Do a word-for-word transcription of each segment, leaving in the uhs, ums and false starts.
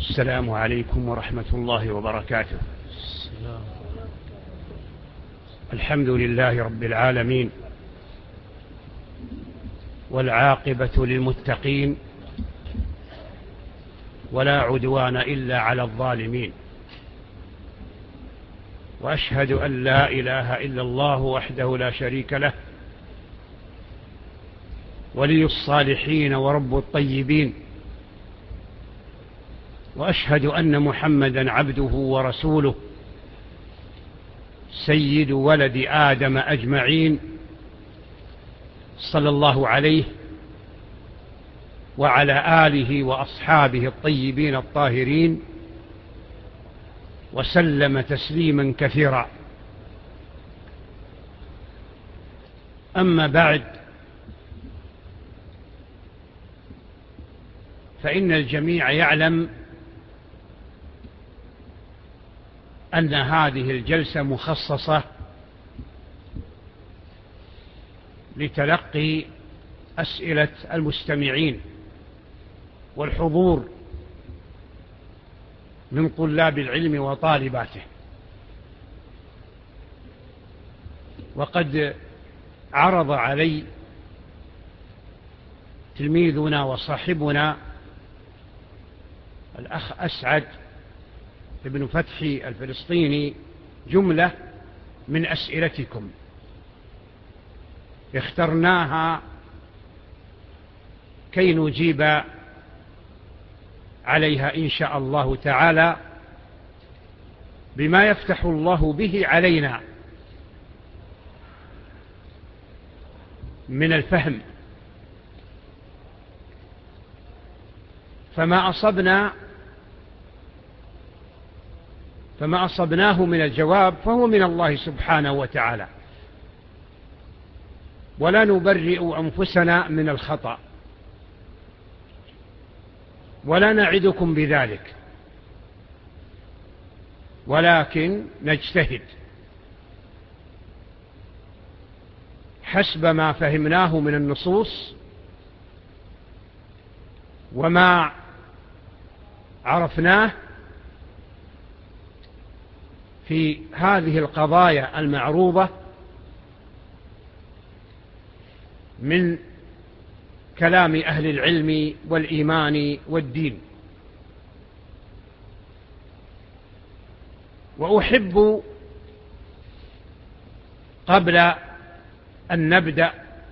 السلام عليكم ورحمة الله وبركاته. الحمد لله رب العالمين، والعاقبة للمتقين، ولا عدوان إلا على الظالمين، وأشهد أن لا إله إلا الله وحده لا شريك له، ولي الصالحين ورب الطيبين، وأشهد أن محمدا عبده ورسوله سيد ولد آدم أجمعين، صلى الله عليه وعلى آله وأصحابه الطيبين الطاهرين، وسلم تسليما كثيرا. أما بعد، فإن الجميع يعلم أن هذه الجلسة مخصصة لتلقي أسئلة المستمعين والحضور من طلاب العلم وطالباته. وقد عرض علي تلميذنا وصاحبنا الأخ أسعد ابن فتحي الفلسطيني جملة من أسئلتكم، اخترناها كي نجيب عليها إن شاء الله تعالى بما يفتح الله به علينا من الفهم. فما أصبنا فما أصبناه من الجواب فهو من الله سبحانه وتعالى، ولا نبرئ أنفسنا من الخطأ، ولا نعدكم بذلك، ولكن نجتهد حسب ما فهمناه من النصوص وما عرفناه في هذه القضايا المعروضة من كلام أهل العلم والإيمان والدين. وأحب قبل أن نبدأ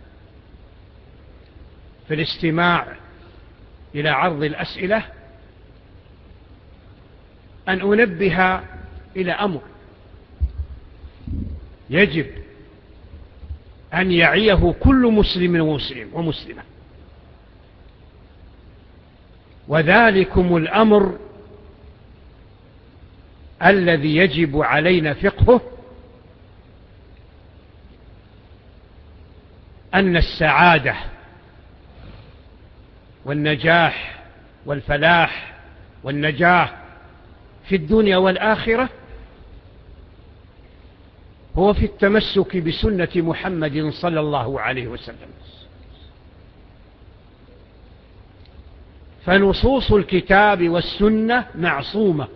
في الاستماع إلى عرض الأسئلة أن أنبه إلى أمر يجب أن يعيه كل مسلم ومسلم ومسلمة، وذلكم الأمر الذي يجب علينا فقهه، أن السعادة والنجاح والفلاح والنجاح في الدنيا والآخرة هو في التمسك بسنة محمد صلى الله عليه وسلم. فنصوص الكتاب والسنة معصومة،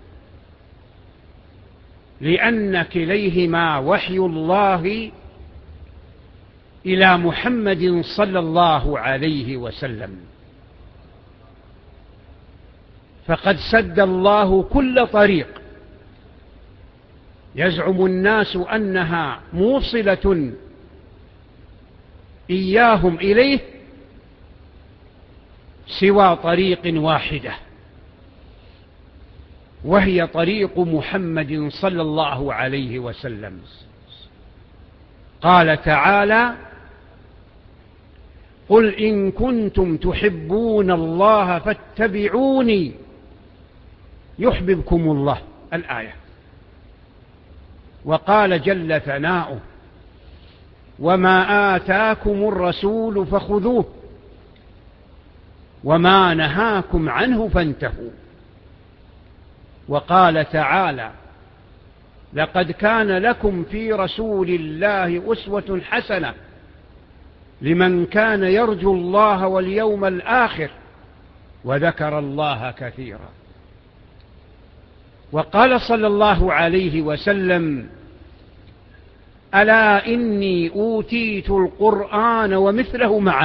لأن كليهما وحي الله إلى محمد صلى الله عليه وسلم. فقد سد الله كل طريق يزعم الناس أنها موصلة إياهم إليه سوى طريق واحدة، وهي طريق محمد صلى الله عليه وسلم. قال تعالى: قل إن كنتم تحبون الله فاتبعوني يحببكم الله، الآية. وقال جل ثناؤه: وما آتاكم الرسول فخذوه وما نهاكم عنه فانتهوا. وقال تعالى: لقد كان لكم في رسول الله أسوة حسنة لمن كان يرجو الله واليوم الآخر وذكر الله كثيرا. وقال صلى الله عليه وسلم: ألا إني أوتيت القرآن ومثله معه.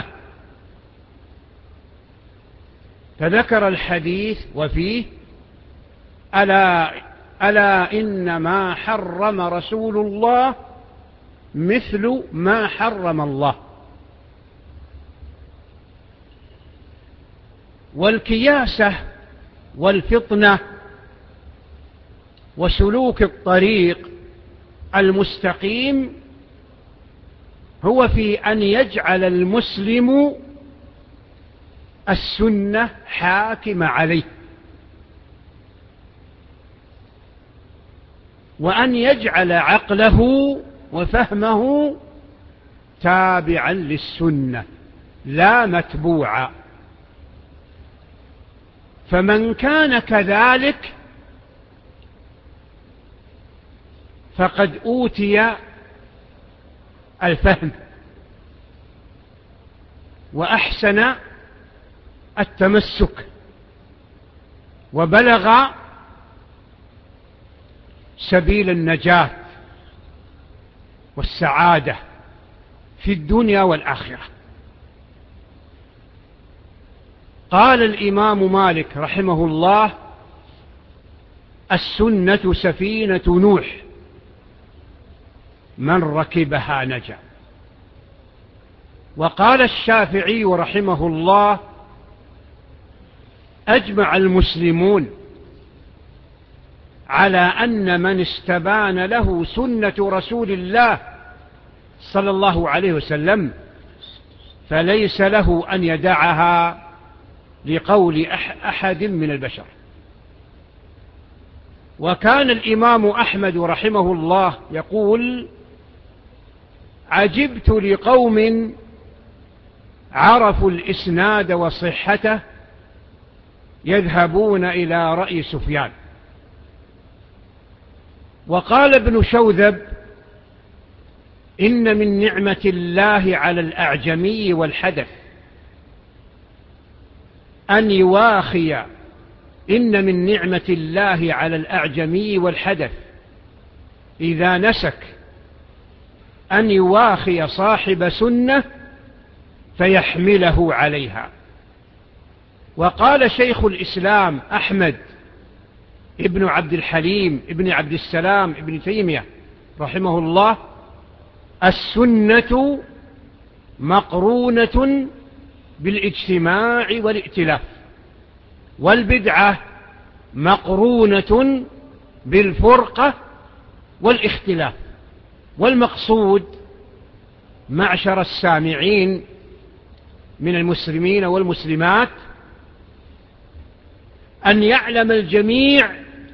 فذكر الحديث وفيه: ألا, ألا إن ما حرم رسول الله مثل ما حرم الله. والكياسة والفطنة وسلوك الطريق المستقيم هو في أن يجعل المسلم السنة حاكم عليه، وأن يجعل عقله وفهمه تابعا للسنة لا متبوعا. فمن كان كذلك فقد أوتي الفهم وأحسن التمسك وبلغ سبيل النجاة والسعادة في الدنيا والآخرة. قال الإمام مالك رحمه الله: السنة سفينة نوح، من ركبها نجا. وقال الشافعي رحمه الله: أجمع المسلمون على أن من استبان له سنة رسول الله صلى الله عليه وسلم فليس له أن يدعها لقول أحد من البشر. وكان الإمام أحمد رحمه الله يقول: عجبت لقوم عرفوا الإسناد وصحته يذهبون إلى رأي سفيان. وقال ابن شوذب: إن من نعمة الله على الأعجمي والحدث أن يواخي إن من نعمة الله على الأعجمي والحدث إذا نسك أن يواخي صاحب سنة فيحمله عليها. وقال شيخ الإسلام أحمد ابن عبد الحليم ابن عبد السلام ابن تيمية رحمه الله: السنة مقرونة بالاجتماع والائتلاف، والبدعة مقرونة بالفرقة والاختلاف. والمقصود معشر السامعين من المسلمين والمسلمات أن يعلم الجميع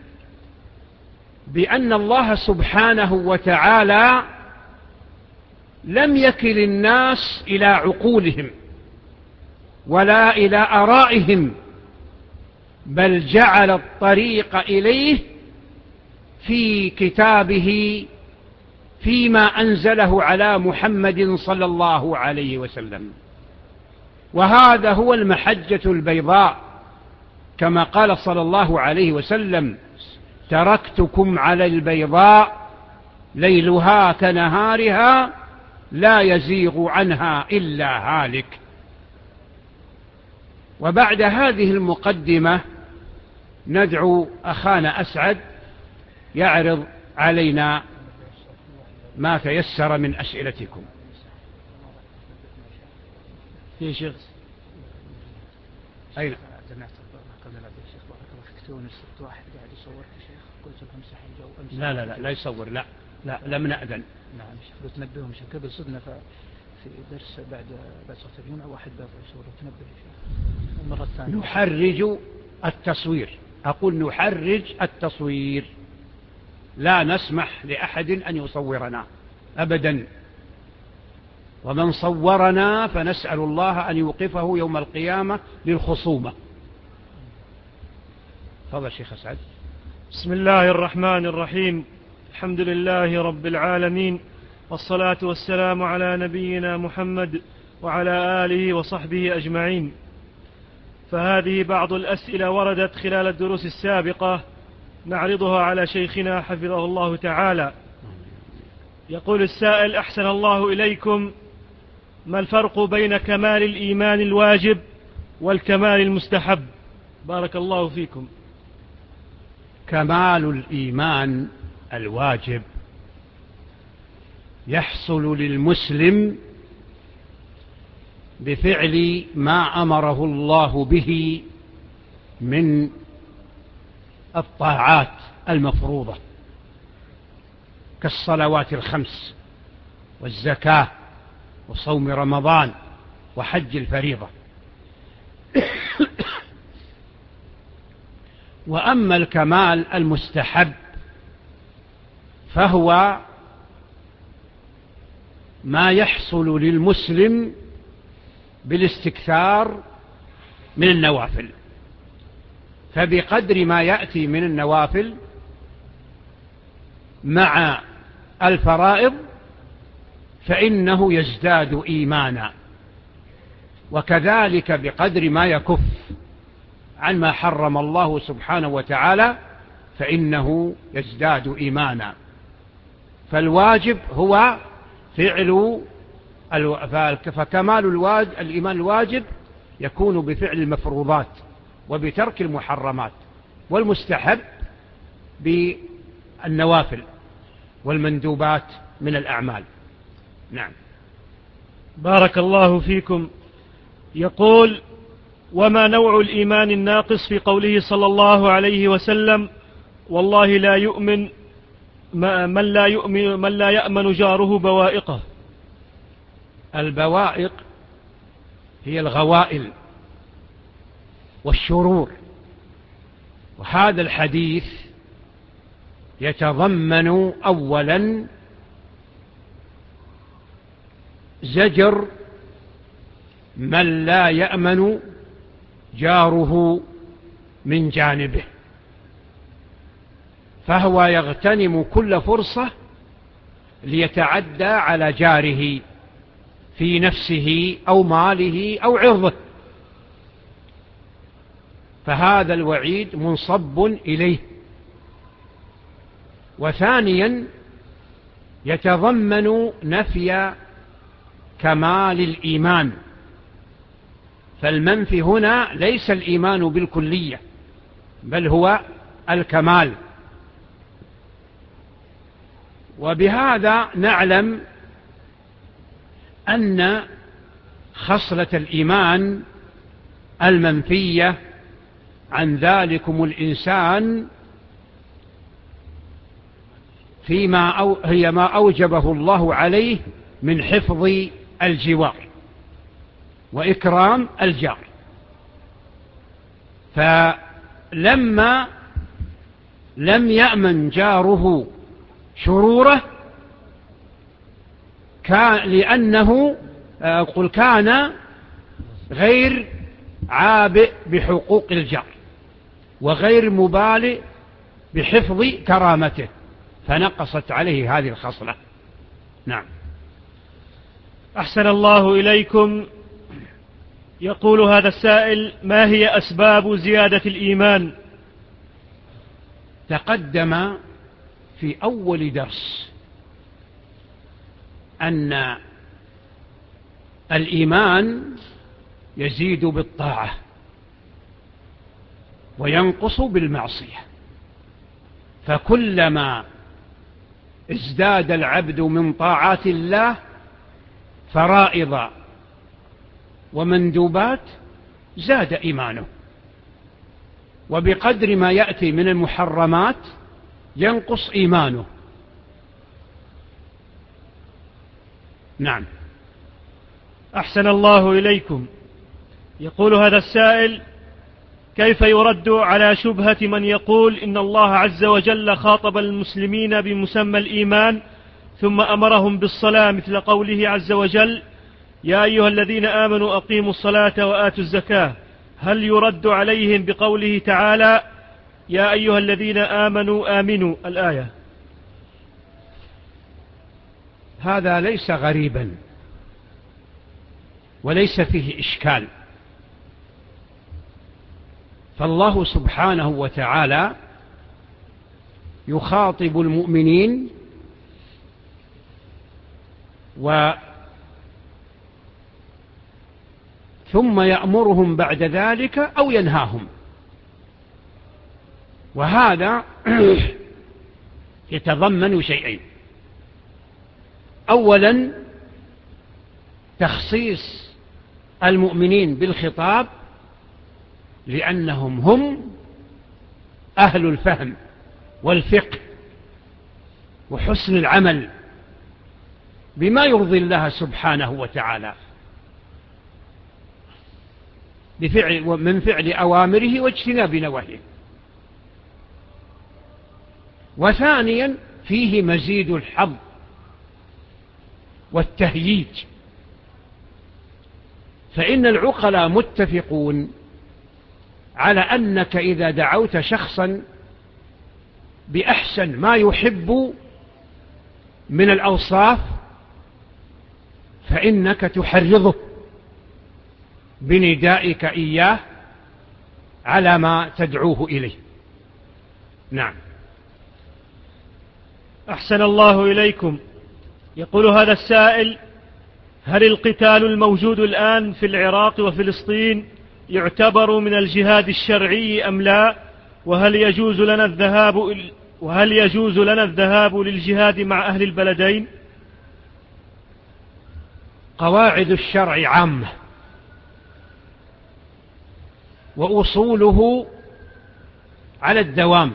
بأن الله سبحانه وتعالى لم يكل الناس إلى عقولهم ولا إلى آرائهم، بل جعل الطريق إليه في كتابه فيما أنزله على محمد صلى الله عليه وسلم. وهذا هو المحجة البيضاء، كما قال صلى الله عليه وسلم: تركتكم على البيضاء ليلها كنهارها لا يزيغ عنها إلا هالك. وبعد هذه المقدمة ندعو أخانا أسعد يعرض علينا ما تيسر من أسئلتكم. في شيخ أين؟ واحد قاعد يصور يا شيخ، قلت له امسح الجو امسح. لا لا لا لا يصور، لا لا لم نأذن. نعم شيخ، لو تنبههم شيخ قبل صدنا في درس بعد بعد صلاة الجمعة واحد باب يصور، تنبه يا شيخ. المرة الثانية نحرج التصوير، أقول نحرج التصوير، لا نسمح لأحد أن يصورنا أبدا، ومن صورنا فنسأل الله أن يوقفه يوم القيامة للخصومة. تفضل شيخ أسعد. بسم الله الرحمن الرحيم، الحمد لله رب العالمين، والصلاة والسلام على نبينا محمد وعلى آله وصحبه أجمعين. فهذه بعض الأسئلة وردت خلال الدروس السابقة نعرضها على شيخنا حفظه الله تعالى. يقول السائل: أحسن الله إليكم، ما الفرق بين كمال الإيمان الواجب والكمال المستحب؟ بارك الله فيكم. كمال الإيمان الواجب يحصل للمسلم بفعل ما أمره الله به من الطاعات المفروضة كالصلوات الخمس والزكاة وصوم رمضان وحج الفريضة. وأما الكمال المستحب فهو ما يحصل للمسلم بالاستكثار من النوافل، فبقدر ما يأتي من النوافل مع الفرائض فإنه يزداد إيمانا، وكذلك بقدر ما يكف عن ما حرم الله سبحانه وتعالى فإنه يزداد إيمانا. فالواجب هو فعل فكمال الإيمان الواجب يكون بفعل المفروضات وبترك المحرمات، والمستحب بالنوافل والمندوبات من الأعمال. نعم. بارك الله فيكم. يقول: وما نوع الإيمان الناقص في قوله صلى الله عليه وسلم: والله لا يؤمن من لا يؤمن من لا يأمن جاره بوائقه؟ البوائق هي الغوائل والشرور، وهذا الحديث يتضمن أولا زجر من لا يأمن جاره من جانبه، فهو يغتنم كل فرصة ليتعدى على جاره في نفسه أو ماله أو عرضه، فهذا الوعيد منصب إليه. وثانيا يتضمن نفي كمال الإيمان، فالمنفي هنا ليس الإيمان بالكلية بل هو الكمال. وبهذا نعلم أن خصلة الإيمان المنفية عن ذلكم الإنسان فيما أو هي ما أوجبه الله عليه من حفظ الجوار وإكرام الجار. فلما لم يأمن جاره شروره كان لأنه قل كان غير عابئ بحقوق الجار وغير مبالي بحفظ كرامته، فنقصت عليه هذه الخصلة. نعم. أحسن الله إليكم. يقول هذا السائل: ما هي أسباب زيادة الإيمان؟ تقدم في أول درس أن الإيمان يزيد بالطاعة وينقص بالمعصية، فكلما ازداد العبد من طاعات الله فرائض ومندوبات زاد إيمانه، وبقدر ما يأتي من المحرمات ينقص إيمانه. نعم. أحسن الله إليكم. يقول هذا السائل: كيف يرد على شبهة من يقول إن الله عز وجل خاطب المسلمين بمسمى الإيمان ثم أمرهم بالصلاة مثل قوله عز وجل: يا أيها الذين آمنوا أقيموا الصلاة وآتوا الزكاة؟ هل يرد عليهم بقوله تعالى: يا أيها الذين آمنوا آمنوا الآية؟ هذا ليس غريبا وليس فيه إشكال، فالله سبحانه وتعالى يخاطب المؤمنين و ثم يأمرهم بعد ذلك أو ينهاهم. وهذا يتضمن شيئين: أولا تخصيص المؤمنين بالخطاب لأنهم هم أهل الفهم والفقه وحسن العمل بما يرضي الله سبحانه وتعالى بفعل من فعل أوامره واجتناب نواهيه. وثانيا فيه مزيد الحظ والتهييج، فإن العقلاء متفقون على أنك إذا دعوت شخصا بأحسن ما يحب من الأوصاف فإنك تحرضه بندائك إياه على ما تدعوه إليه. نعم. أحسن الله إليكم. يقول هذا السائل: هل القتال الموجود الآن في العراق وفلسطين يعتبر من الجهاد الشرعي أم لا؟ وهل يجوز لنا الذهاب وهل يجوز لنا الذهاب للجهاد مع أهل البلدين؟ قواعد الشرع عامة، وأصوله على الدوام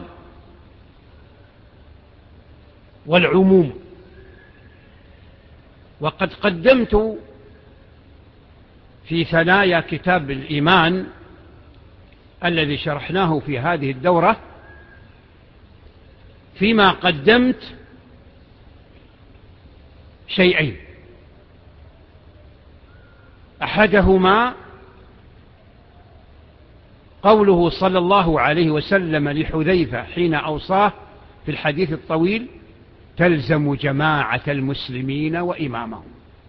والعموم. وقد قدمت في ثنايا كتاب الإيمان الذي شرحناه في هذه الدورة، فيما قدمت شيئين: أحدهما قوله صلى الله عليه وسلم لحذيفة حين أوصاه في الحديث الطويل: تلزم جماعة المسلمين وإمامهم.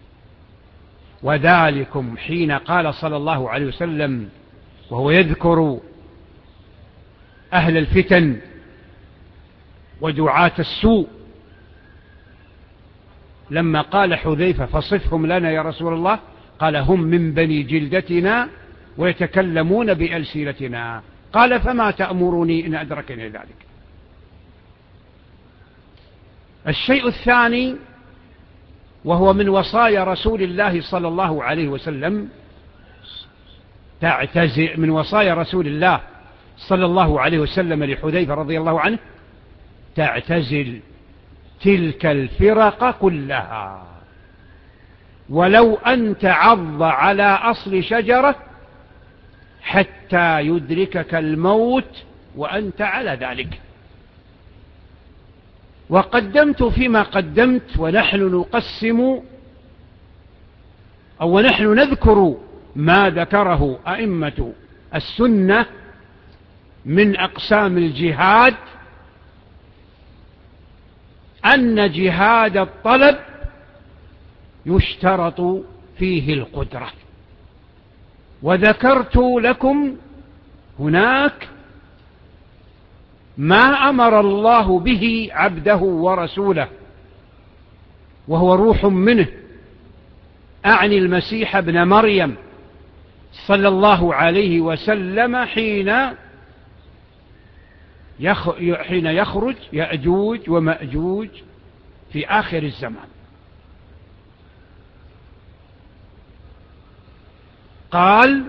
وذلكم حين قال صلى الله عليه وسلم وهو يذكر أهل الفتن ودعاة السوء، لما قال حذيفة: فصفهم لنا يا رسول الله، قال: هم من بني جلدتنا ويتكلمون بألسنتنا. قال: فما تأمرني إن أدركني ذلك؟ الشيء الثاني، وهو من وصايا رسول الله صلى الله عليه وسلم، تعتزل من وصايا رسول الله صلى الله عليه وسلم لحذيفة رضي الله عنه: تعتزل تلك الفرق كلها ولو أن تعض على أصل شجرة حتى يدركك الموت وأنت على ذلك. وقدمت فيما قدمت، ونحن نقسم أو ونحن نذكر ما ذكره أئمة السنة من أقسام الجهاد، أن جهاد الطلب يشترط فيه القدرة. وذكرت لكم هناك ما أمر الله به عبده ورسوله وهو روح منه، أعني المسيح ابن مريم صلى الله عليه وسلم حين حين يخرج يأجوج ومأجوج في آخر الزمان. قال: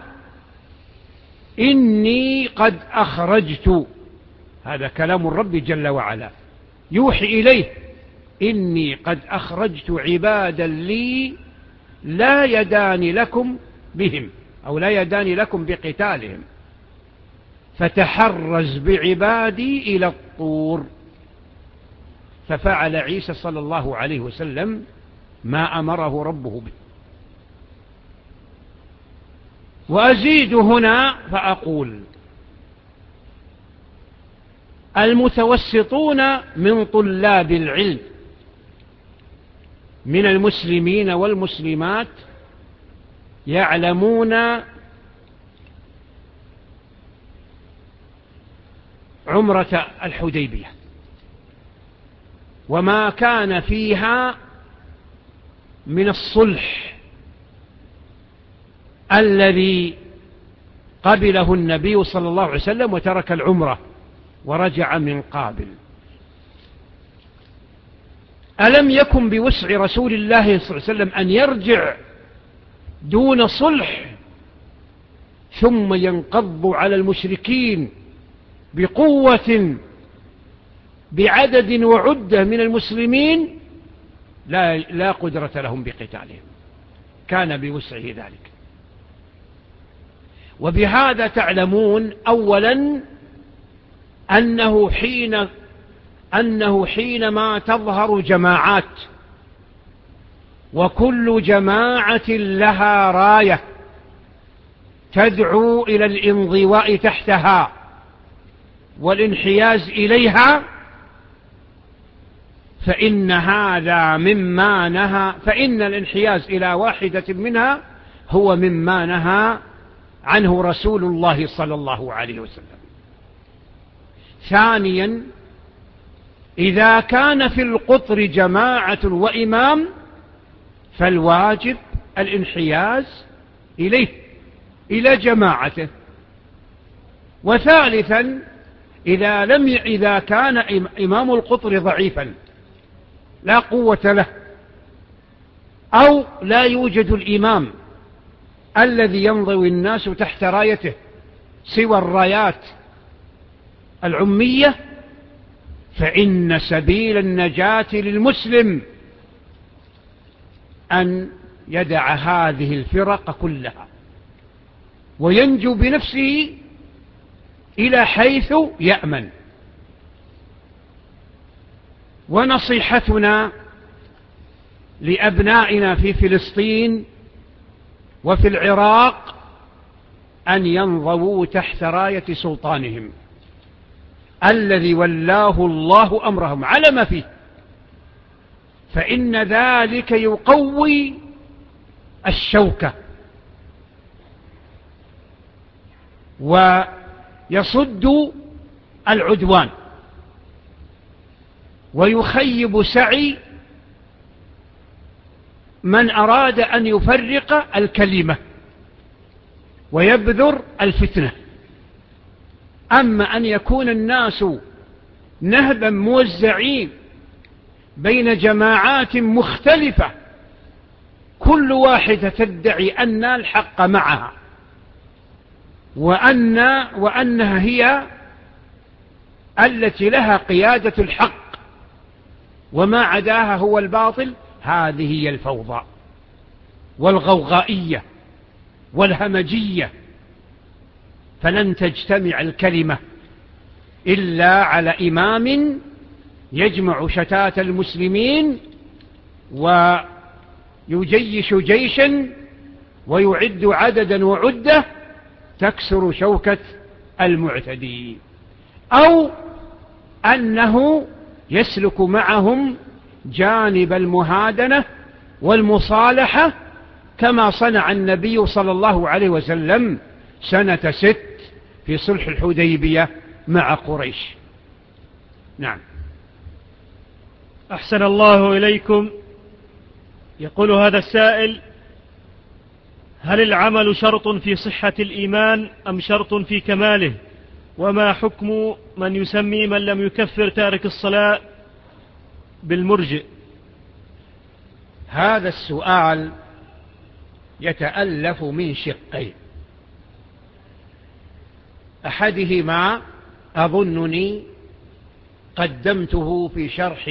إني قد أخرجت، هذا كلام الرب جل وعلا يوحي إليه: إني قد أخرجت عبادا لي لا يدان لكم بهم، أو لا يدان لكم بقتالهم، فتحرز بعبادي إلى الطور. ففعل عيسى صلى الله عليه وسلم ما أمره ربه به. وأزيد هنا فأقول: المتوسطون من طلاب العلم من المسلمين والمسلمات يعلمون عمرة الحديبية وما كان فيها من الصلح الذي قبله النبي صلى الله عليه وسلم وترك العمرة ورجع من قابل. ألم يكن بوسع رسول الله صلى الله عليه وسلم أن يرجع دون صلح ثم ينقض على المشركين بقوة بعدد وعدة من المسلمين؟ لا, لا قدرة لهم بقتالهم، كان بوسعه ذلك. وبهذا تعلمون أولا أنه حين أنه حينما تظهر جماعات وكل جماعة لها راية تدعو إلى الانضواء تحتها والانحياز إليها، فإن هذا مما نهى فإن الانحياز إلى واحدة منها هو مما نهى عنه رسول الله صلى الله عليه وسلم. ثانيا، إذا كان في القطر جماعة وإمام فالواجب الانحياز إليه إلى جماعته. وثالثا، إذا, لم ي... إذا كان إمام القطر ضعيفا لا قوة له أو لا يوجد الإمام الذي ينضوي الناس تحت رايته سوى الرايات العمية، فإن سبيل النجاة للمسلم أن يدع هذه الفرق كلها وينجو بنفسه إلى حيث يأمن. ونصيحتنا لأبنائنا في فلسطين وفي العراق أن ينضووا تحت راية سلطانهم الذي ولاه الله أمرهم على ما فيه، فإن ذلك يقوي الشوكة ويصد العدوان ويخيب سعي من أراد أن يفرق الكلمة ويبذر الفتنة. أما أن يكون الناس نهبا موزعين بين جماعات مختلفة كل واحدة تدعي أن الحق معها وأن وأنها هي التي لها قيادة الحق وما عداها هو الباطل، هذه هي الفوضى والغوغائية والهمجية. فلن تجتمع الكلمة إلا على إمام يجمع شتات المسلمين ويجيش جيشا ويعد عددا وعدة تكسر شوكة المعتدين، أو أنه يسلك معهم جانب المهادنة والمصالحة كما صنع النبي صلى الله عليه وسلم سنة ست في صلح الحديبية مع قريش. نعم. أحسن الله إليكم. يقول هذا السائل: هل العمل شرط في صحة الإيمان أم شرط في كماله؟ وما حكم من يسمي من لم يكفر تارك الصلاة بالمرجئ؟ هذا السؤال يتألف من شقين، أحدهما أظنني قدمته في شرح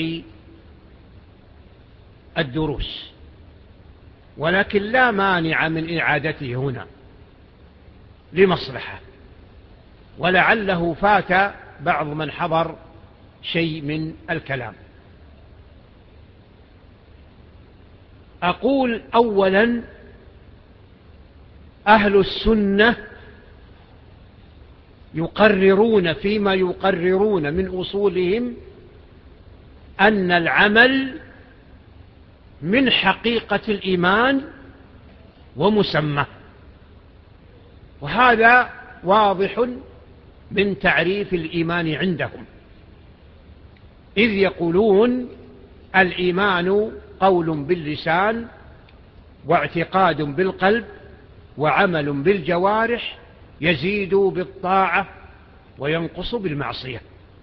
الدروس، ولكن لا مانع من إعادته هنا لمصلحة، ولعله فات بعض من حضر شيء من الكلام. أقول أولا: أهل السنة يقررون فيما يقررون من أصولهم أن العمل من حقيقة الإيمان ومسمى، وهذا واضح من تعريف الإيمان عندهم، إذ يقولون الإيمان قول باللسان واعتقاد بالقلب وعمل بالجوارح، يزيد بالطاعة وينقص بالمعصية.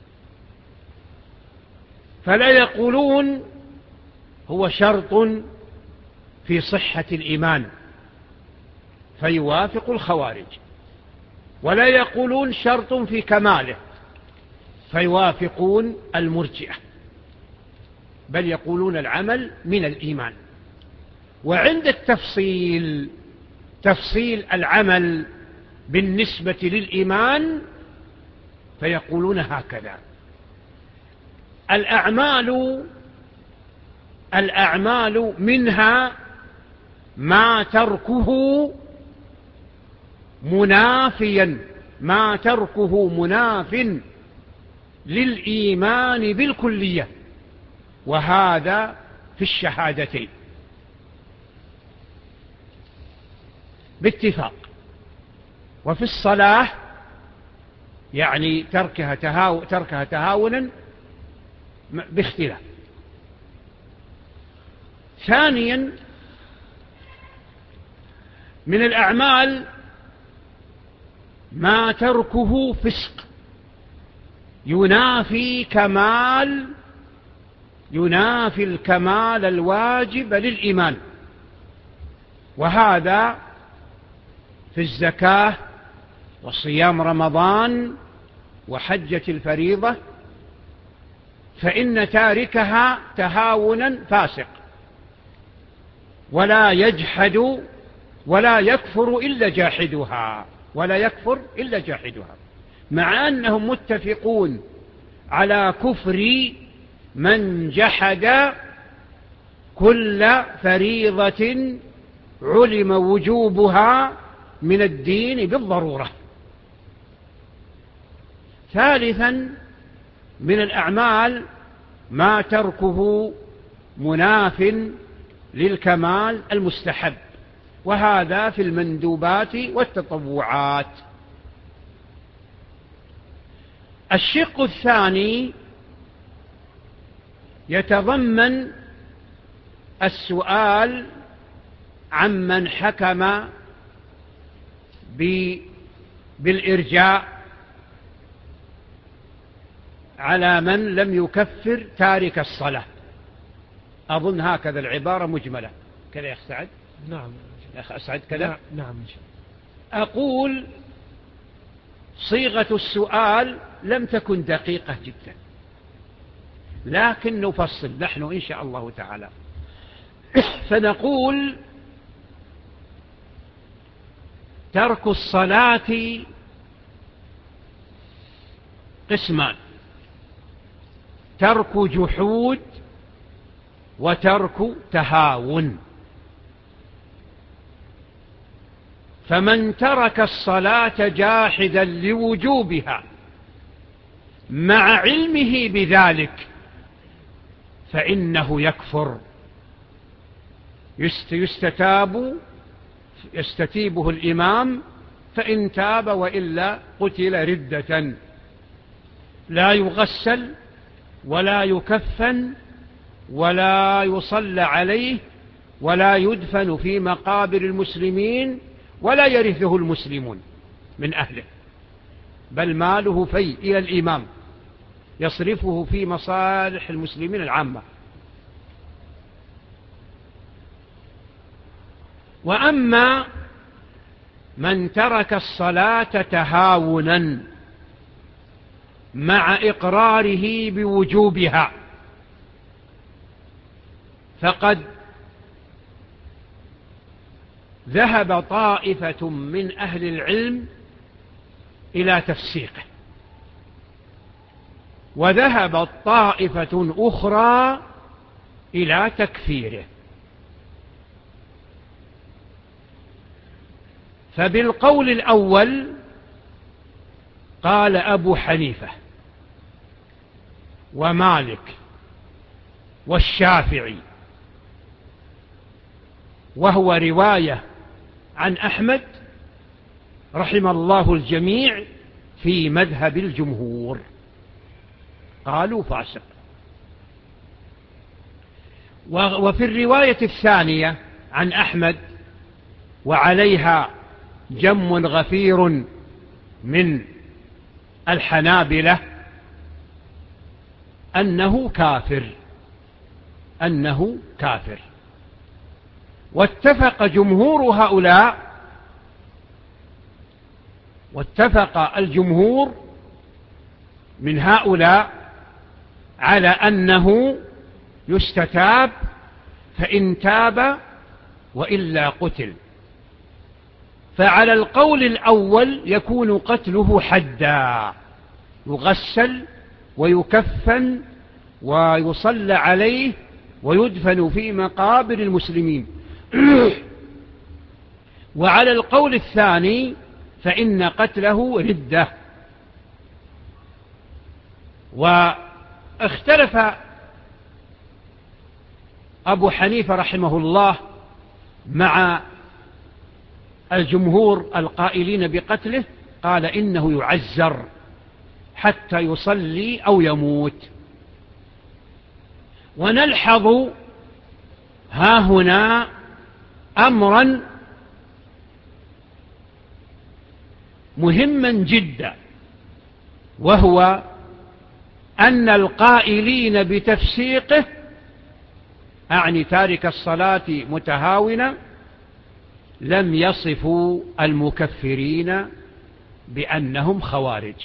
فلا يقولون هو شرط في صحة الإيمان فيوافق الخوارج، ولا يقولون شرط في كماله فيوافقون المرجئة، بل يقولون العمل من الإيمان. وعند التفصيل تفصيل العمل بالنسبة للإيمان فيقولون هكذا: الأعمال الأعمال منها ما تركه منافيا ما تركه مناف للإيمان بالكلية، وهذا في الشهادتين باتفاق. وفي الصلاة يعني تركها تهاو تركها تهاونا باختلاف. ثانيا، من الأعمال ما تركه فسق ينافي كمال ينافي الكمال الواجب للإيمان، وهذا في الزكاة وصيام رمضان وحجة الفريضة، فإن تاركها تهاونا فاسق، ولا يجحد ولا يكفر إلا جاحدها ولا يكفر إلا جاحدها مع أنهم متفقون على كفر من جحد كل فريضة علم وجوبها من الدين بالضرورة. ثالثا، من الأعمال ما تركه مناف للكمال المستحب، وهذا في المندوبات والتطوعات. الشق الثاني يتضمن السؤال عمن حكم بالإرجاء على من لم يكفر تارك الصلاة. أظن هكذا العبارة مجملة كذا يا أخ سعد. نعم يا أخ أسعد كذا. نعم. أقول صيغة السؤال لم تكن دقيقة جدا، لكن نفصل نحن إن شاء الله تعالى. فنقول ترك الصلاة قسمان: ترك جحود وترك تهاون. فمن ترك الصلاة جاحدا لوجوبها مع علمه بذلك فإنه يكفر، يستتاب يستتيبه الإمام، فإن تاب وإلا قتل ردة، لا يغسل ولا يكفن ولا يصلى عليه ولا يدفن في مقابر المسلمين ولا يرثه المسلمون من أهله، بل ماله في إلى الإمام يصرفه في مصالح المسلمين العامة. وأما من ترك الصلاة تهاونا مع إقراره بوجوبها فقد ذهب طائفة من أهل العلم إلى تفسيقه، وذهبت طائفة أخرى إلى تكفيره. فبالقول الأول قال أبو حنيفة ومالك والشافعي، وهو رواية عن أحمد رحم الله الجميع في مذهب الجمهور، قالوا فاسق. وفي الرواية الثانية عن أحمد وعليها جم غفير من الحنابلة أنه كافر أنه كافر. واتفق جمهور هؤلاء واتفق الجمهور من هؤلاء على أنه يستتاب، فإن تاب وإلا قتل. فعلى القول الأول يكون قتله حدا، يغسل ويكفن ويصلى عليه ويدفن في مقابر المسلمين. وعلى القول الثاني فإن قتله ردة. واختلف أبو حنيفة رحمه الله مع الجمهور القائلين بقتله، قال إنه يعزر حتى يصلي أو يموت. ونلحظ ها هنا أمرا مهما جدا، وهو أن القائلين بتفسيقه، أعني تارك الصلاة متهاونا، لم يصفوا المكفرين بأنهم خوارج.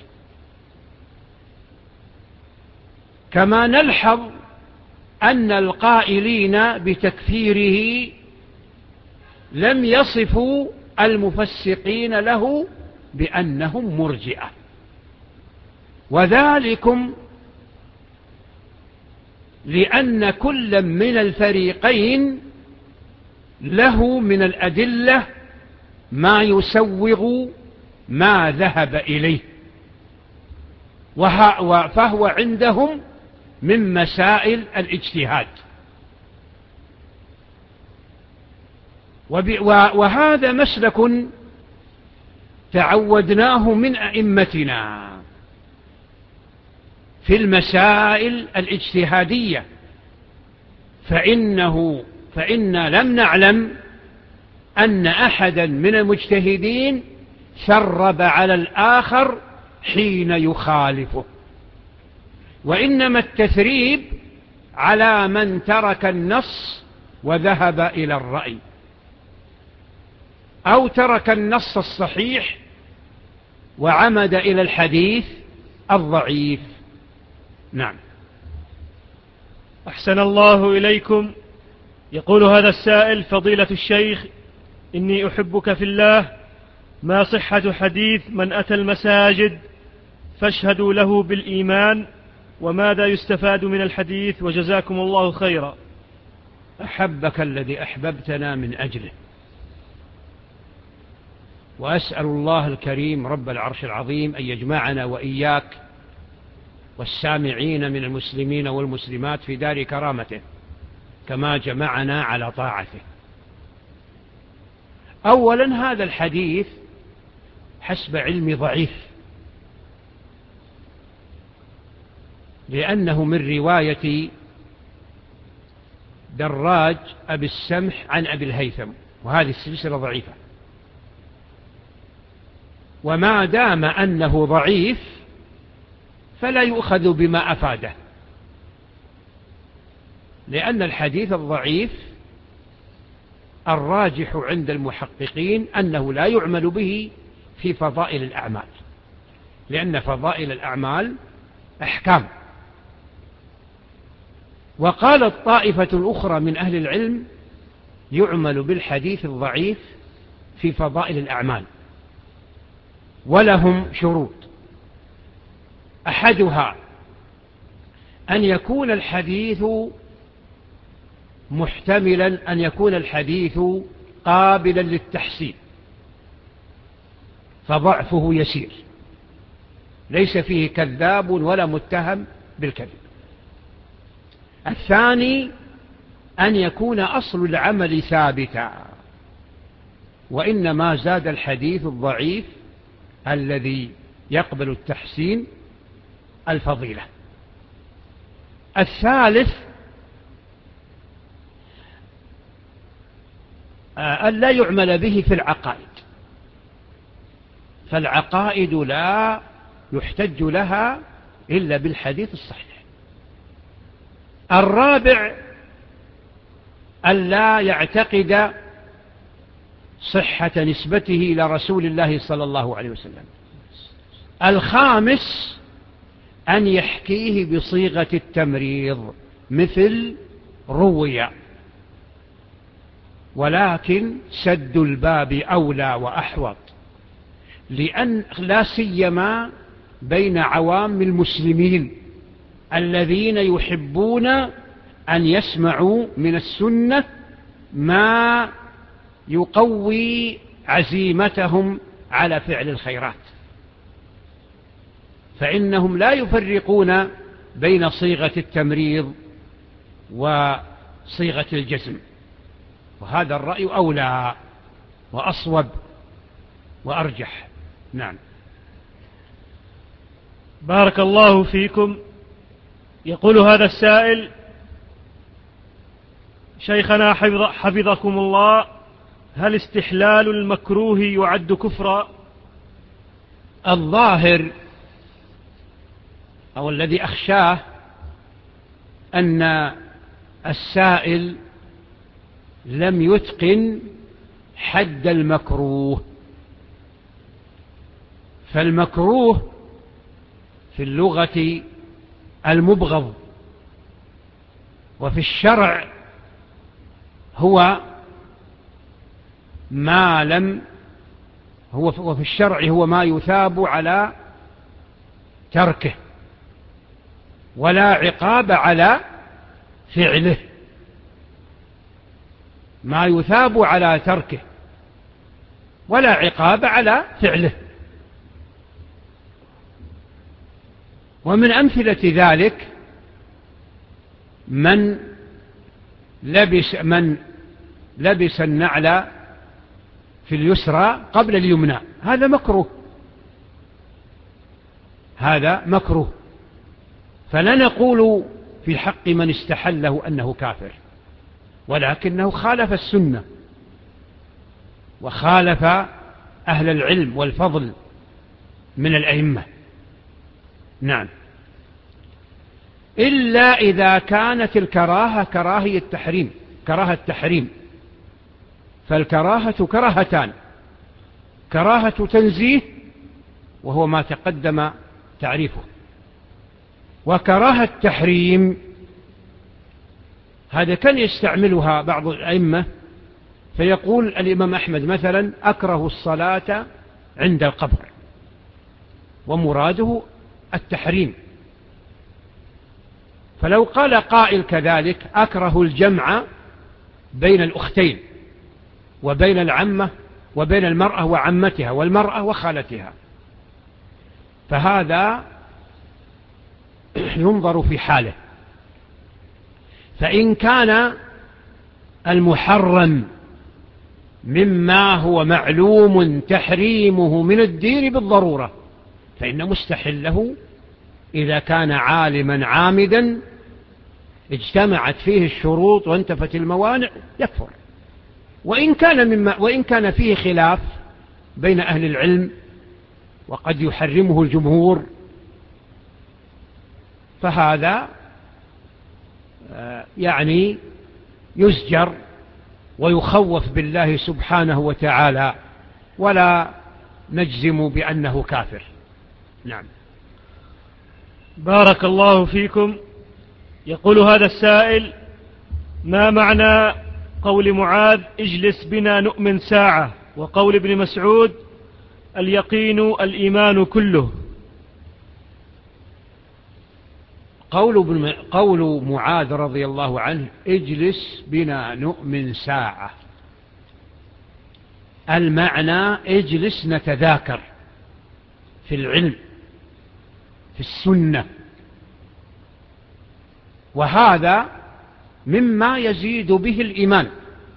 كما نلحظ أن القائلين بتكفيره لم يصفوا المفسقين له بأنهم مرجئة. وذلكم لأن كل من الفريقين له من الأدلة ما يسوغ ما ذهب إليه، فهو عندهم من مسائل الاجتهاد. وهذا مسلك تعودناه من أئمتنا في المسائل الاجتهادية، فإنه فإنا لم نعلم أن أحدا من المجتهدين ثرب على الآخر حين يخالفه، وإنما التثريب على من ترك النص وذهب إلى الرأي، أو ترك النص الصحيح وعمد إلى الحديث الضعيف. نعم. أحسن الله إليكم. يقول هذا السائل: فضيلة الشيخ، إني أحبك في الله، ما صحة حديث من أتى المساجد فاشهدوا له بالإيمان، وماذا يستفاد من الحديث؟ وجزاكم الله خيرا. أحبك الذي أحببتنا من أجله، وأسأل الله الكريم رب العرش العظيم أن يجمعنا وإياك والسامعين من المسلمين والمسلمات في دار كرامته كما جمعنا على طاعته. أولا، هذا الحديث حسب علمي ضعيف، لأنه من رواية دراج أبي السمح عن أبي الهيثم، وهذه السلسلة ضعيفة. وما دام أنه ضعيف فلا يؤخذ بما أفاده، لأن الحديث الضعيف الراجح عند المحققين أنه لا يعمل به في فضائل الأعمال، لأن فضائل الأعمال أحكام. وقالت طائفة الأخرى من أهل العلم يعمل بالحديث الضعيف في فضائل الأعمال، ولهم شروط. أحدها أن يكون الحديث محتملا، أن يكون الحديث قابلا للتحسين فضعفه يسير، ليس فيه كذاب ولا متهم بالكذب. الثاني أن يكون أصل العمل ثابتا، وإنما زاد الحديث الضعيف الذي يقبل التحسين الفضيلة. الثالث أن لا يعمل به في العقائد، فالعقائد لا يحتج لها إلا بالحديث الصحيح. الرابع أن لا يعتقد صحة نسبته إلى رسول الله صلى الله عليه وسلم. الخامس أن يحكيه بصيغة التمريض مثل روي، ولكن سد الباب أولى وأحوط، لأن لا سيما بين عوام المسلمين الذين يحبون أن يسمعوا من السنة ما يقوي عزيمتهم على فعل الخيرات، فإنهم لا يفرقون بين صيغة التمريض وصيغة الجزم، وهذا الرأي أولى وأصوب وأرجح. نعم. بارك الله فيكم. يقول هذا السائل: شيخنا حفظكم الله، هل استحلال المكروه يعد كفرا؟ الظاهر أو الذي أخشاه أن السائل لم يتقن حد المكروه، فالمكروه في اللغة المبغض، وفي الشرع هو ما لم هو وفي الشرع هو ما يثاب على تركه ولا عقاب على فعله، ما يثاب على تركه ولا عقاب على فعله. ومن أمثلة ذلك من لبس من لبس النعل في اليسرى قبل اليمنى، هذا مكروه، هذا مكروه، فلا نقول في حق من استحله أنه كافر، ولكنه خالف السنة وخالف أهل العلم والفضل من الأئمة. نعم. إلا إذا كانت الكراهة كراهية تحريم كراهة تحريم فالكراهة كراهتان: كراهة تنزيه وهو ما تقدم تعريفه، وكراهة تحريم، هذا كان يستعملها بعض الأئمة، فيقول الإمام أحمد مثلا: أكره الصلاة عند القبر، ومراده التحريم. فلو قال قائل كذلك: أكره الجمع بين الأختين وبين العمة وبين المرأة وعمتها والمرأة وخالتها، فهذا ينظر في حاله، فإن كان المحرم مما هو معلوم تحريمه من الدين بالضرورة فإن مستحله إذا كان عالما عامدا اجتمعت فيه الشروط وانتفت الموانع يكفر. وإن كان مما وإن كان فيه خلاف بين أهل العلم وقد يحرمه الجمهور فهذا يعني يزجر ويخوف بالله سبحانه وتعالى، ولا نجزم بأنه كافر. نعم. بارك الله فيكم. يقول هذا السائل: ما معنى قول معاذ اجلس بنا نؤمن ساعة، وقول ابن مسعود اليقين الإيمان كله؟ قول, قول معاذ رضي الله عنه اجلس بنا نؤمن ساعة، المعنى اجلس نتذاكر في العلم في السنة، وهذا مما يزيد به الإيمان،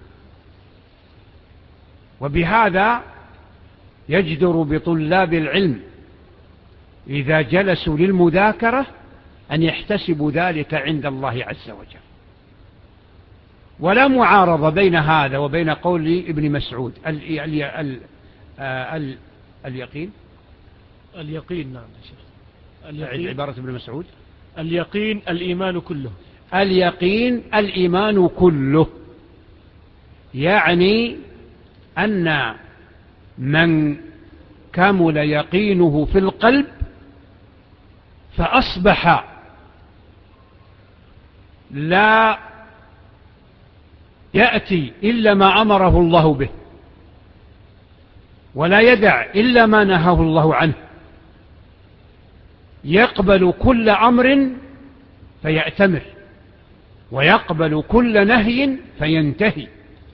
وبهذا يجدر بطلاب العلم إذا جلسوا للمذاكرة أن يحتسبوا ذلك عند الله عز وجل. ولا معارضة بين هذا وبين قول ابن مسعود. ال ال ال ال اليقين اليقين نعم يا شيخ. اليقين عبارة ابن مسعود. اليقين الإيمان كله. اليقين الإيمان كله، يعني أن من كمل يقينه في القلب فأصبح لا يأتي إلا ما أمره الله به، ولا يدع إلا ما نهاه الله عنه، يقبل كل أمر فيأتمر، ويقبل كل نهي فينتهي،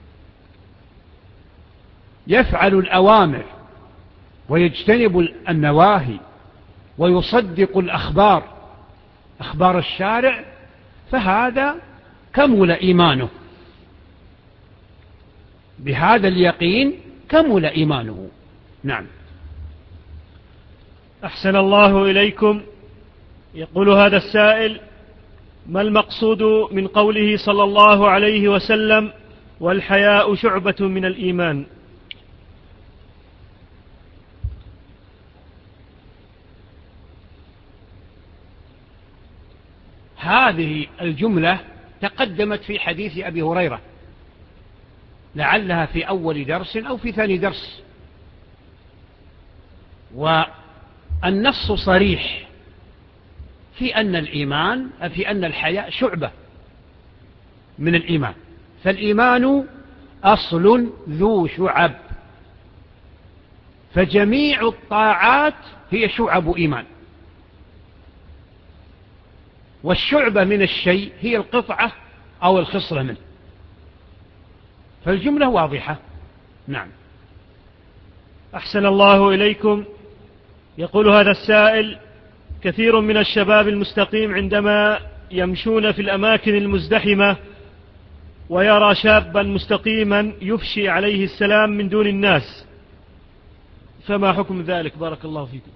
يفعل الأوامر ويجتنب النواهي، ويصدق الأخبار أخبار الشارع، فهذا كمل إيمانه. بهذا اليقين كمل إيمانه. نعم. أحسن الله إليكم. يقول هذا السائل: ما المقصود من قوله صلى الله عليه وسلم: والحياء شعبة من الإيمان؟ هذه الجملة تقدمت في حديث أبي هريرة، لعلها في أول درس أو في ثاني درس، والنص صريح في أن الإيمان في أن الحياء شعبة من الإيمان، فالإيمان أصل ذو شعب، فجميع الطاعات هي شعب إيمان، والشعبة من الشيء هي القطعة أو الخصلة منه، فالجملة واضحة. نعم. أحسن الله إليكم. يقول هذا السائل: كثير من الشباب المستقيم عندما يمشون في الأماكن المزدحمة ويرى شابا مستقيما يفشي عليه السلام من دون الناس، فما حكم ذلك؟ بارك الله فيكم.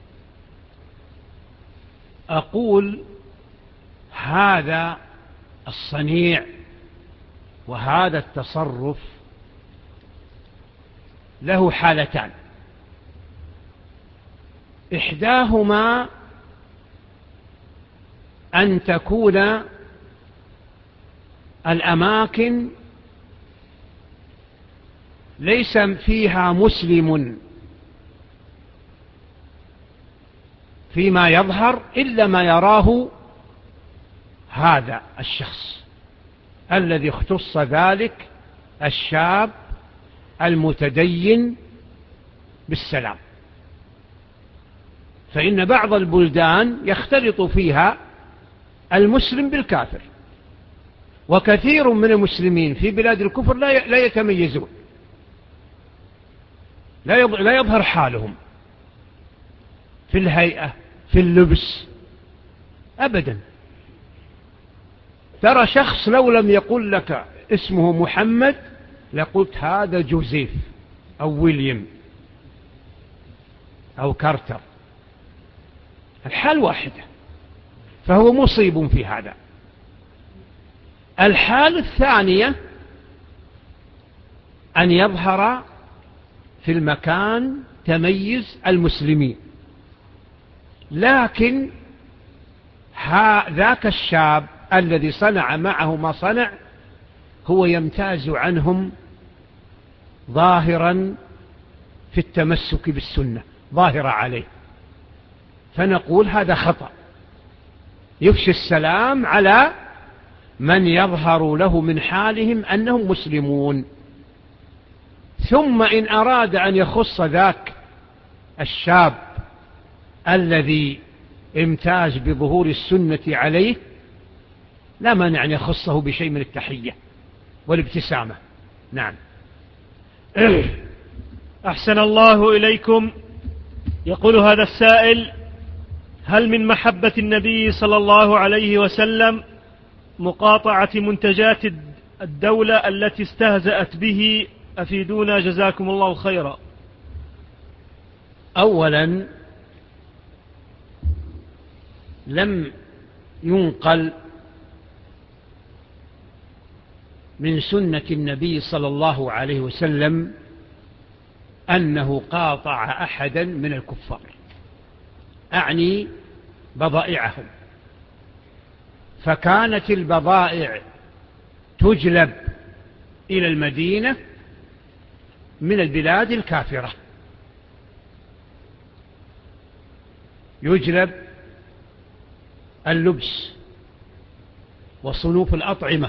أقول هذا الصنيع وهذا التصرف له حالتان: إحداهما أن تكون الأماكن ليس فيها مسلم فيما يظهر إلا ما يراه هذا الشخص الذي اختص ذلك الشاب المتدين بالسلام، فإن بعض البلدان يختلط فيها المسلم بالكافر، وكثير من المسلمين في بلاد الكفر لا يتميزون، لا يظهر حالهم في الهيئة في اللبس أبدا. ترى شخص لو لم يقل لك اسمه محمد لقلت هذا جوزيف أو ويليام أو كارتر، الحال واحدة، فهو مصيب في هذا. الحال الثانية أن يظهر في المكان تميز المسلمين، لكن ذاك الشاب الذي صنع معه ما صنع هو يمتاز عنهم ظاهرا في التمسك بالسنة، ظاهرة عليه، فنقول هذا خطأ، يفشي السلام على من يظهر له من حالهم أنهم مسلمون. ثم إن أراد أن يخص ذاك الشاب الذي امتاز بظهور السنة عليه لا مانع أن يخصه بشيء من التحية والابتسامة. نعم. أحسن الله إليكم. يقول هذا السائل: هل من محبة النبي صلى الله عليه وسلم مقاطعة منتجات الدولة التي استهزأت به؟ أفيدونا جزاكم الله خيرا. أولا لم ينقل من سنة النبي صلى الله عليه وسلم أنه قاطع أحدا من الكفار، أعني بضائعهم، فكانت البضائع تجلب إلى المدينة من البلاد الكافرة، يجلب اللبس وصنوف الأطعمة،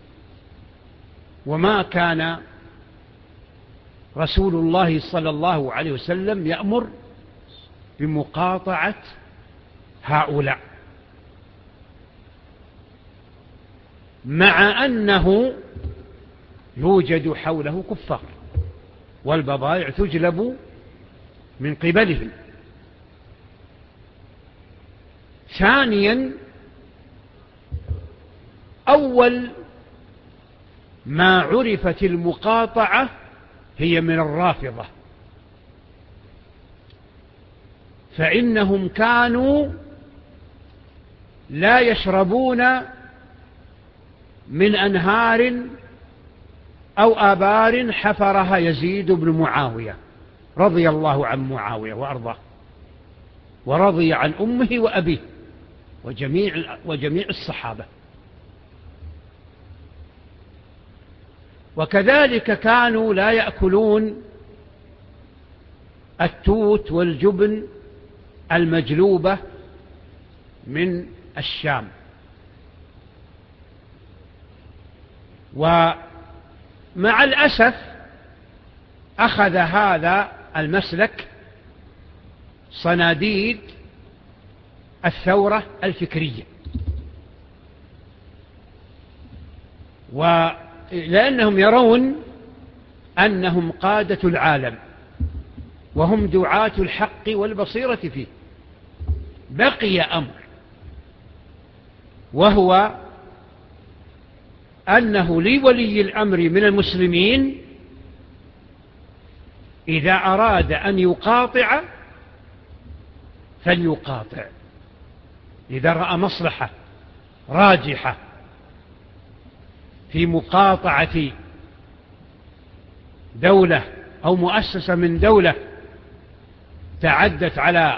وما كان رسول الله صلى الله عليه وسلم يأمر بمقاطعة هؤلاء، مع أنه يوجد حوله كفار والبضائع تجلب من قبلهم. ثانيا، أول ما عرفت المقاطعة هي من الرافضة، فإنهم كانوا لا يشربون من أنهار أو آبار حفرها يزيد بن معاوية رضي الله عن معاوية وأرضاه، ورضي عن أمه وأبيه وجميع, وجميع الصحابة. وكذلك كانوا لا يأكلون التوت والجبن المجلوبة من الشام. ومع الأسف أخذ هذا المسلك صناديد الثورة الفكرية، ولأنهم يرون أنهم قادة العالم وهم دعاة الحق والبصيرة فيه. بقي أمر، وهو أنه لولي الأمر من المسلمين إذا أراد أن يقاطع فليقاطع، إذا رأى مصلحة راجحة في مقاطعة دولة أو مؤسسة من دولة تعدت على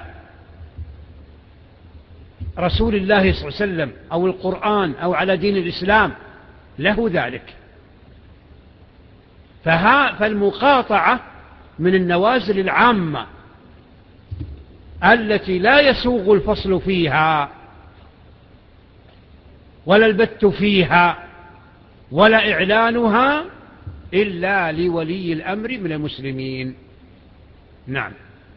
رسول الله صلى الله عليه وسلم أو القرآن أو على دين الإسلام، له ذلك. فها فالمقاطعة من النوازل العامة التي لا يسوغ الفصل فيها ولا البت فيها ولا إعلانها إلا لولي الأمر من المسلمين. نعم.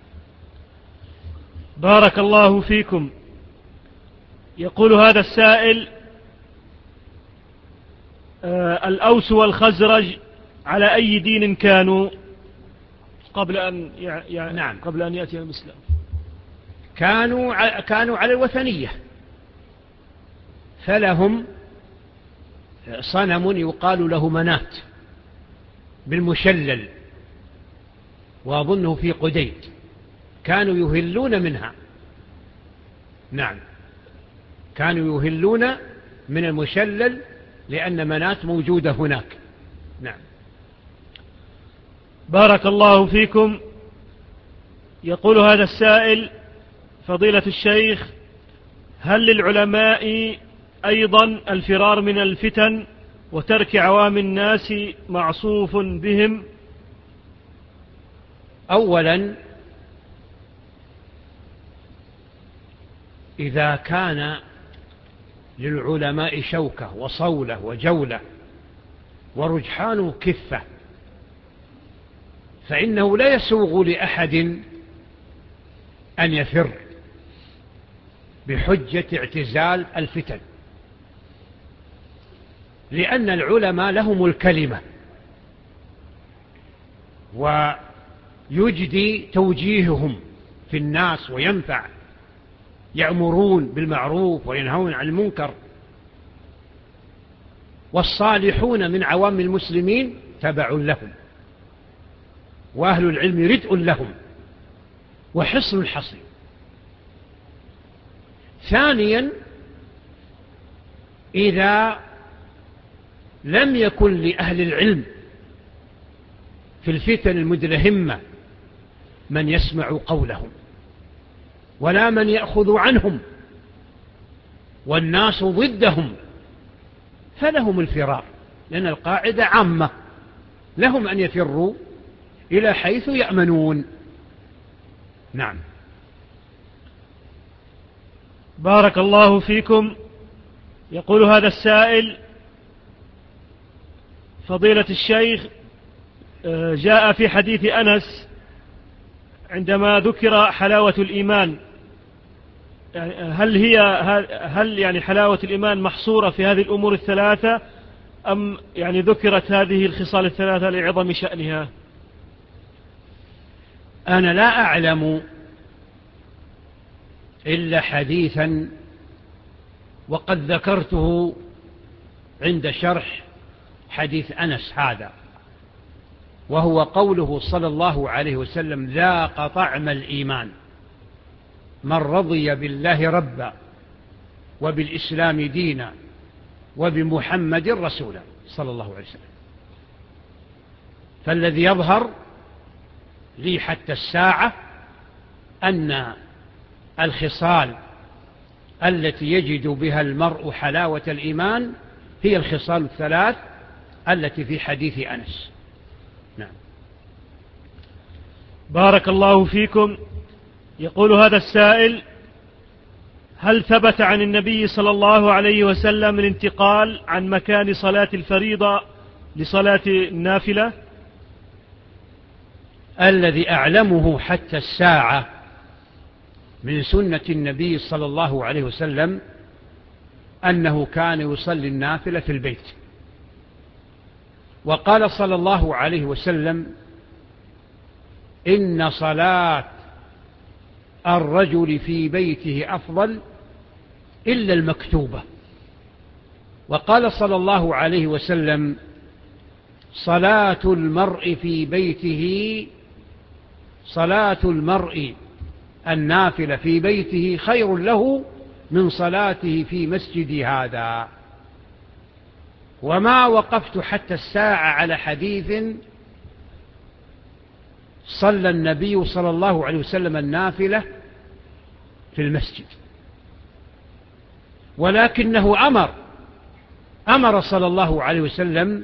بارك الله فيكم. يقول هذا السائل: آه الأوس والخزرج على أي دين كانوا قبل أن يعني نعم. قبل أن يأتي الإسلام؟ كانوا كانوا على الوثنية، فلهم صنم يقال له منات بالمشلل، وأظنه في قديد، كانوا يهلون منها. نعم، كانوا يهلون من المشلل لأن منات موجودة هناك. نعم. بارك الله فيكم. يقول هذا السائل: فضيلة الشيخ، هل للعلماء أيضا الفرار من الفتن وترك عوام الناس معصوف بهم؟ أولا، إذا كان للعلماء شوكة وصولة وجولة ورجحان كفة، فإنه لا يسوغ لأحد أن يفر بحجة اعتزال الفتن، لأن العلماء لهم الكلمة ويجدي توجيههم في الناس وينفع، يأمرون بالمعروف وينهون عن المنكر، والصالحون من عوام المسلمين تبع لهم، وأهل العلم ردء لهم وحصن حصين. ثانيا، إذا لم يكن لأهل العلم في الفتن المدلهمة من يسمع قولهم ولا من يأخذ عنهم، والناس ضدهم، فلهم الفرار، لأن القاعدة عامة، لهم أن يفروا إلى حيث يأمنون. نعم. بارك الله فيكم. يقول هذا السائل: فضيلة الشيخ، جاء في حديث أنس عندما ذكر حلاوة الإيمان، هل هي هل يعني حلاوة الإيمان محصورة في هذه الأمور الثلاثة، أم يعني ذكرت هذه الخصال الثلاثة لعظم شأنها؟ أنا لا أعلم إلا حديثا وقد ذكرته عند شرح حديث أنس هذا، وهو قوله صلى الله عليه وسلم: ذاق طعم الإيمان من رضي بالله ربا وبالإسلام دينا وبمحمد رسولا صلى الله عليه وسلم. فالذي يظهر لي حتى الساعة أن الخصال التي يجد بها المرء حلاوة الإيمان هي الخصال الثلاث التي في حديث أنس. نعم. بارك الله فيكم. يقول هذا السائل: هل ثبت عن النبي صلى الله عليه وسلم الانتقال عن مكان صلاة الفريضة لصلاة النافلة؟ الذي أعلمه حتى الساعة من سنة النبي صلى الله عليه وسلم أنه كان يصلي النافلة في البيت، وقال صلى الله عليه وسلم: إن صلاة الرجل في بيته أفضل إلا المكتوبة. وقال صلى الله عليه وسلم: صلاة المرء في بيته صلاة المرء النافلة في بيته خير له من صلاته في مسجد هذا. وما وقفت حتى الساعة على حديث صلى النبي صلى الله عليه وسلم النافلة في المسجد، ولكنه أمر أمر صلى الله عليه وسلم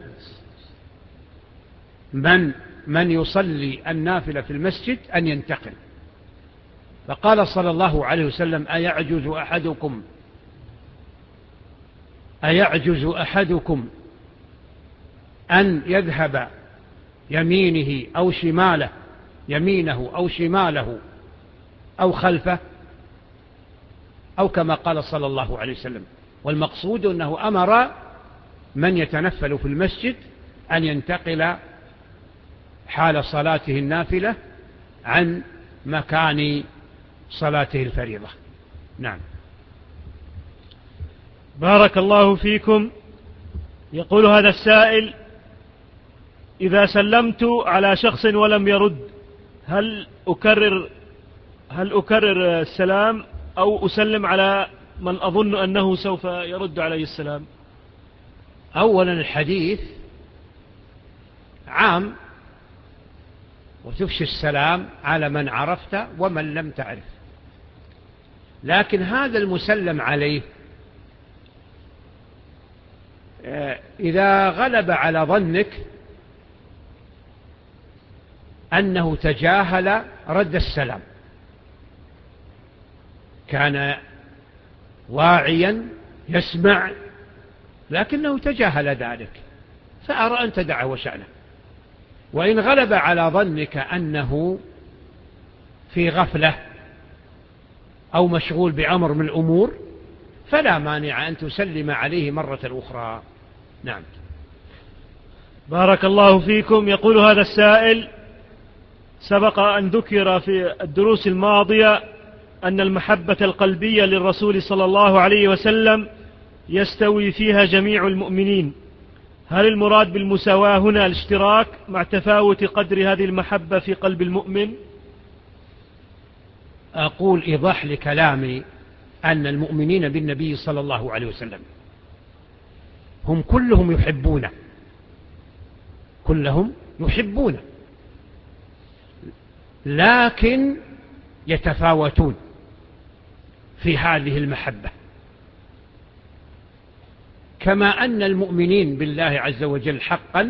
من من يصلي النافلة في المسجد أن ينتقل، فقال صلى الله عليه وسلم: أيعجز أحدكم أيعجز أحدكم أن يذهب يمينه أو شماله يمينه أو شماله أو خلفه، أو كما قال صلى الله عليه وسلم. والمقصود أنه أمر من يتنفل في المسجد أن ينتقل حال صلاته النافلة عن مكان صلاته الفريضة. نعم. بارك الله فيكم. يقول هذا السائل: إذا سلمت على شخص ولم يرد، هل أكرر هل أكرر السلام أو أسلم على من أظن أنه سوف يرد علي السلام؟ أولا الحديث عام، وتفشي السلام على من عرفت ومن لم تعرف، لكن هذا المسلم عليه إذا غلب على ظنك أنه تجاهل رد السلام، كان واعيا يسمع لكنه تجاهل ذلك، فأرى أن تدعه وشأنه. وإن غلب على ظنك أنه في غفلة أو مشغول بأمر من الأمور فلا مانع أن تسلم عليه مرة أخرى. نعم. بارك الله فيكم. يقول هذا السائل: سبق أن ذكر في الدروس الماضية أن المحبة القلبية للرسول صلى الله عليه وسلم يستوي فيها جميع المؤمنين، هل المراد بالمساواة هنا الاشتراك مع تفاوت قدر هذه المحبة في قلب المؤمن؟ أقول إيضاح لكلامي أن المؤمنين بالنبي صلى الله عليه وسلم هم كلهم يحبونه، كلهم يحبونه، لكن يتفاوتون في هذه المحبة، كما أن المؤمنين بالله عز وجل حقا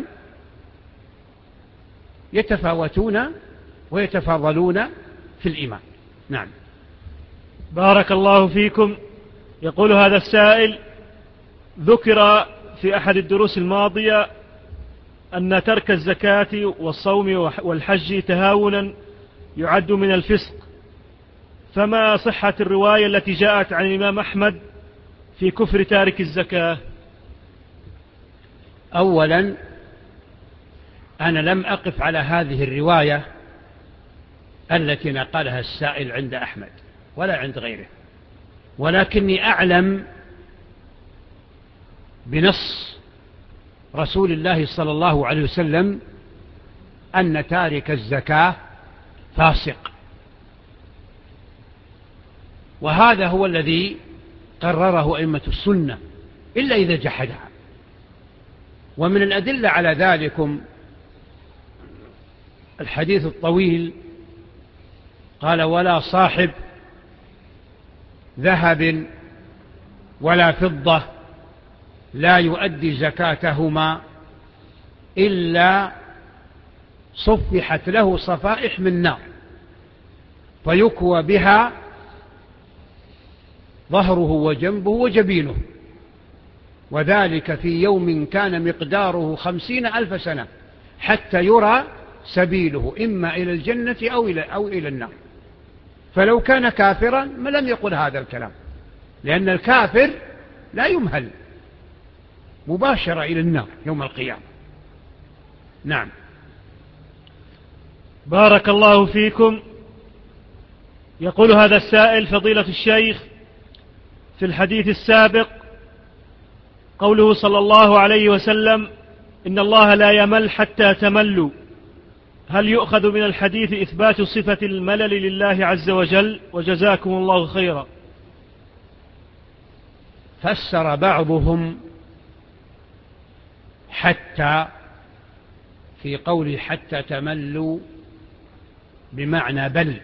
يتفاوتون ويتفاضلون في الإيمان. نعم. بارك الله فيكم. يقول هذا السائل: ذكر في أحد الدروس الماضية أن ترك الزكاة والصوم والحج تهاونا يعد من الفسق، فما صحة الرواية التي جاءت عن الإمام أحمد في كفر تارك الزكاة؟ أولا أنا لم أقف على هذه الرواية التي نقلها السائل عند أحمد ولا عند غيره، ولكني أعلم بنص رسول الله صلى الله عليه وسلم أن تارك الزكاة فاسق، وهذا هو الذي قرره أئمة السنة إلا إذا جحدها. ومن الأدلة على ذلكم الحديث الطويل، قال: ولا صاحب ذهب ولا فضة لا يؤدي زكاتهما إلا صفحت له صفائح من نار فيكوى بها ظهره وجنبه وجبينه، وذلك في يوم كان مقداره خمسين ألف سنة حتى يرى سبيله إما إلى الجنة أو إلى, أو إلى النار. فلو كان كافرا ما لم يقل هذا الكلام، لأن الكافر لا يمهل مباشرة إلى النار يوم القيامة. نعم. بارك الله فيكم. يقول هذا السائل: فضيلة الشيخ، في الحديث السابق قوله صلى الله عليه وسلم: إن الله لا يمل حتى تملوا، هل يؤخذ من الحديث إثبات صفة الملل لله عز وجل؟ وجزاكم الله خيرا. فسر بعضهم حتى في قوله حتى تملوا بمعنى بل،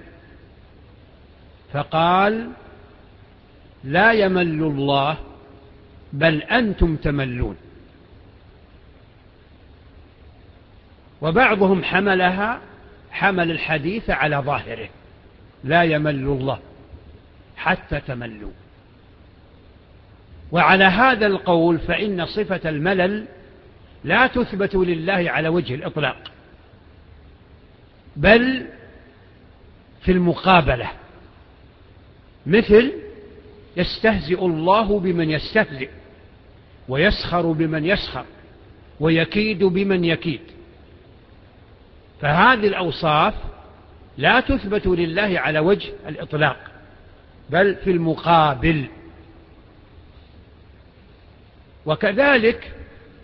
فقال: لا يمل الله بل أنتم تملون. وبعضهم حملها حمل الحديث على ظاهره: لا يمل الله حتى تملوا. وعلى هذا القول فإن صفة الملل لا تثبت لله على وجه الإطلاق، بل في المقابلة، مثل يستهزئ الله بمن يستهزئ، ويسخر بمن يسخر، ويكيد بمن يكيد. فهذه الأوصاف لا تثبت لله على وجه الإطلاق، بل في المقابل. وكذلك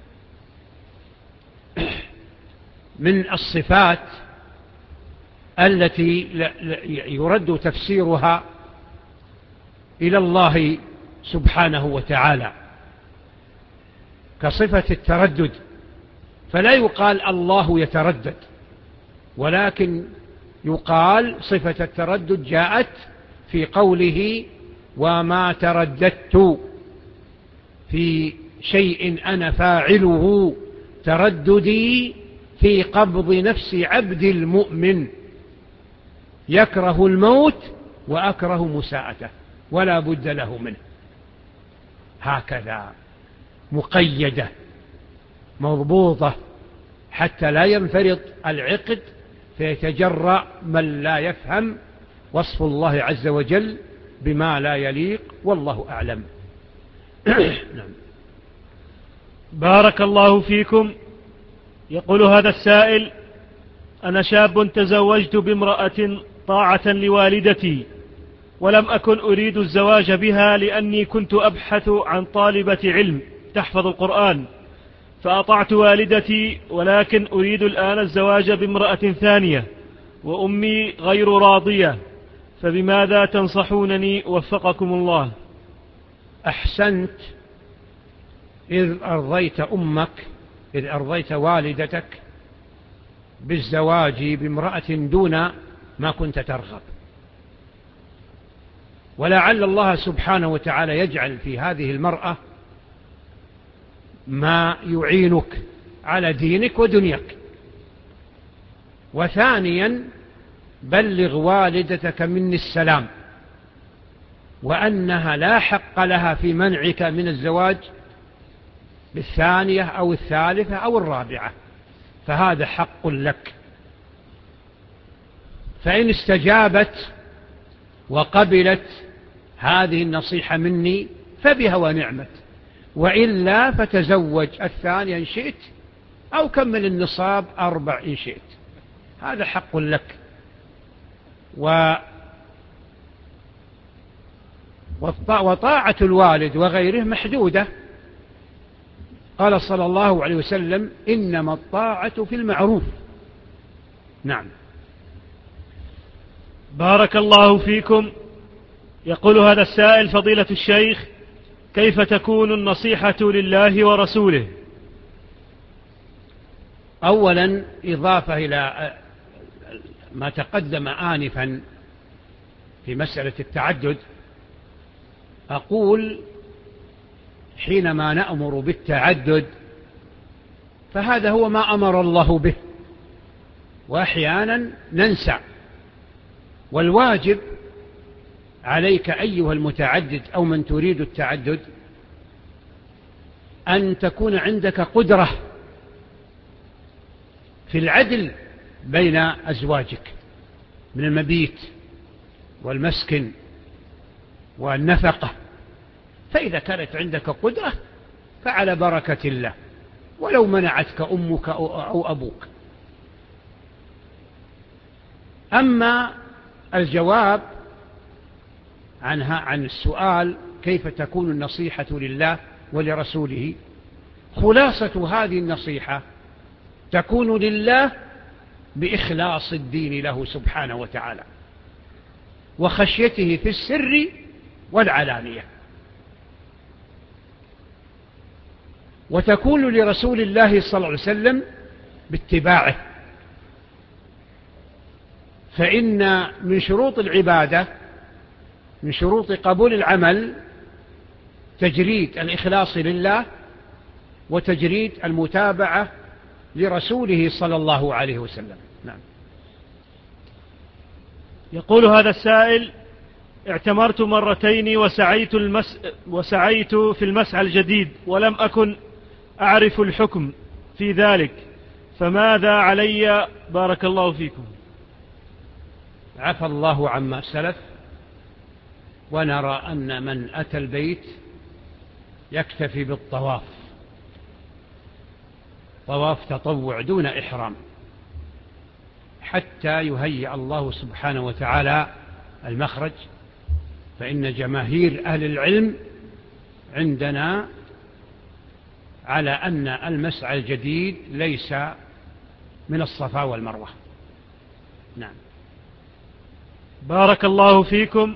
من الصفات التي يرد تفسيرها إلى الله سبحانه وتعالى كصفة التردد، فلا يقال الله يتردد، ولكن يقال صفة التردد جاءت في قوله: وما ترددت في شيء أنا فاعله ترددي في قبض نفس عبد المؤمن، يكره الموت وأكره مساءته ولا بد له منه. هكذا مقيدة مضبوطة حتى لا ينفرط العقد فيتجرأ من لا يفهم وصف الله عز وجل بما لا يليق، والله أعلم. نعم. بارك الله فيكم. يقول هذا السائل: أنا شاب تزوجت بامرأة طاعة لوالدتي، ولم أكن أريد الزواج بها لأني كنت أبحث عن طالبة علم تحفظ القرآن، فأطعت والدتي، ولكن أريد الآن الزواج بامرأة ثانية وأمي غير راضية، فبماذا تنصحونني وفقكم الله؟ أحسنت إذ أرضيت أمك إذ أرضيت والدتك بالزواج بامرأة دون ما كنت ترغب. ولعل الله سبحانه وتعالى يجعل في هذه المرأة ما يعينك على دينك ودنياك. وثانيا بلغ والدتك مني السلام، وأنها لا حق لها في منعك من الزواج بالثانية أو الثالثة أو الرابعة، فهذا حق لك. فإن استجابت وقبلت هذه النصيحة مني فبها ونعمت، وإلا فتزوج الثانية إن شئت، أو كمل النصاب أربع إن شئت، هذا حق لك. و وطاعة الوالد وغيره محدودة. قال صلى الله عليه وسلم: إنما الطاعة في المعروف. نعم. بارك الله فيكم. يقول هذا السائل: فضيلة الشيخ، كيف تكون النصيحة لله ورسوله؟ أولا إضافة إلى ما تقدم آنفا في مسألة التعدد، أقول حينما نأمر بالتعدد فهذا هو ما أمر الله به، وأحيانا ننسى. والواجب عليك أيها المتعدد أو من تريد التعدد أن تكون عندك قدرة في العدل بين أزواجك من المبيت والمسكن والنفقة. فإذا كانت عندك قدرة فعلى بركة الله، ولو منعتك أمك أو أبوك. أما الجواب عنها عن السؤال كيف تكون النصيحة لله ولرسوله، خلاصة هذه النصيحة تكون لله بإخلاص الدين له سبحانه وتعالى، وخشيته في السر والعلانية. وتكون لرسول الله صلى الله عليه وسلم باتباعه، فإن من شروط العبادة، من شروط قبول العمل، تجريد الإخلاص لله وتجريد المتابعة لرسوله صلى الله عليه وسلم. نعم. يقول هذا السائل: اعتمرت مرتين وسعيت, المس... وسعيت في المسعى الجديد ولم أكن أعرف الحكم في ذلك، فماذا علي؟ بارك الله فيكم. عفى الله عما سلف، ونرى أن من أتى البيت يكتفي بالطواف، طواف تطوع دون إحرام، حتى يهيئ الله سبحانه وتعالى المخرج. فإن جماهير أهل العلم عندنا على أن المسعى الجديد ليس من الصفا والمروة. نعم. بارك الله فيكم.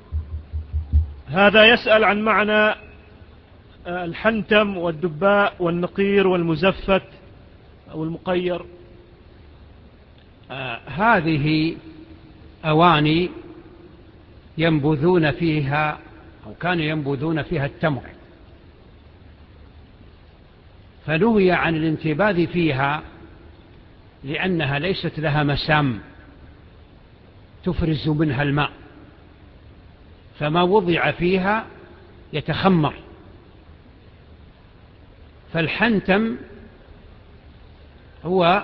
هذا يسأل عن معنى الحنتم والدباء والنقير والمزفت أو المقير. آه هذه أواني ينبذون فيها أو كانوا ينبذون فيها التمر، فنهي عن الانتباذ فيها لأنها ليست لها مسام تفرز منها الماء، فما وضع فيها يتخمر. فالحنتم هو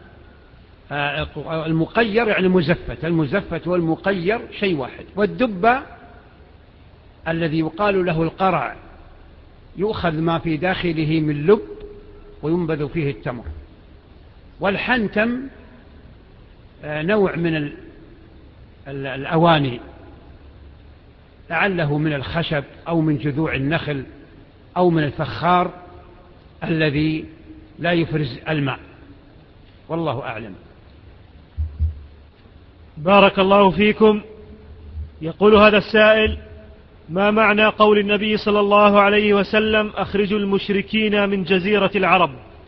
المقير يعني مزفت، المزفت والمقير شيء واحد. والدب الذي يقال له القرع يؤخذ ما في داخله من لب وينبذ فيه التمر. والحنتم نوع من الأواني، لعله من الخشب أو من جذوع النخل أو من الفخار الذي لا يفرز الماء، والله أعلم. بارك الله فيكم. يقول هذا السائل: ما معنى قول النبي صلى الله عليه وسلم أخرجوا المشركين من جزيرة العرب؟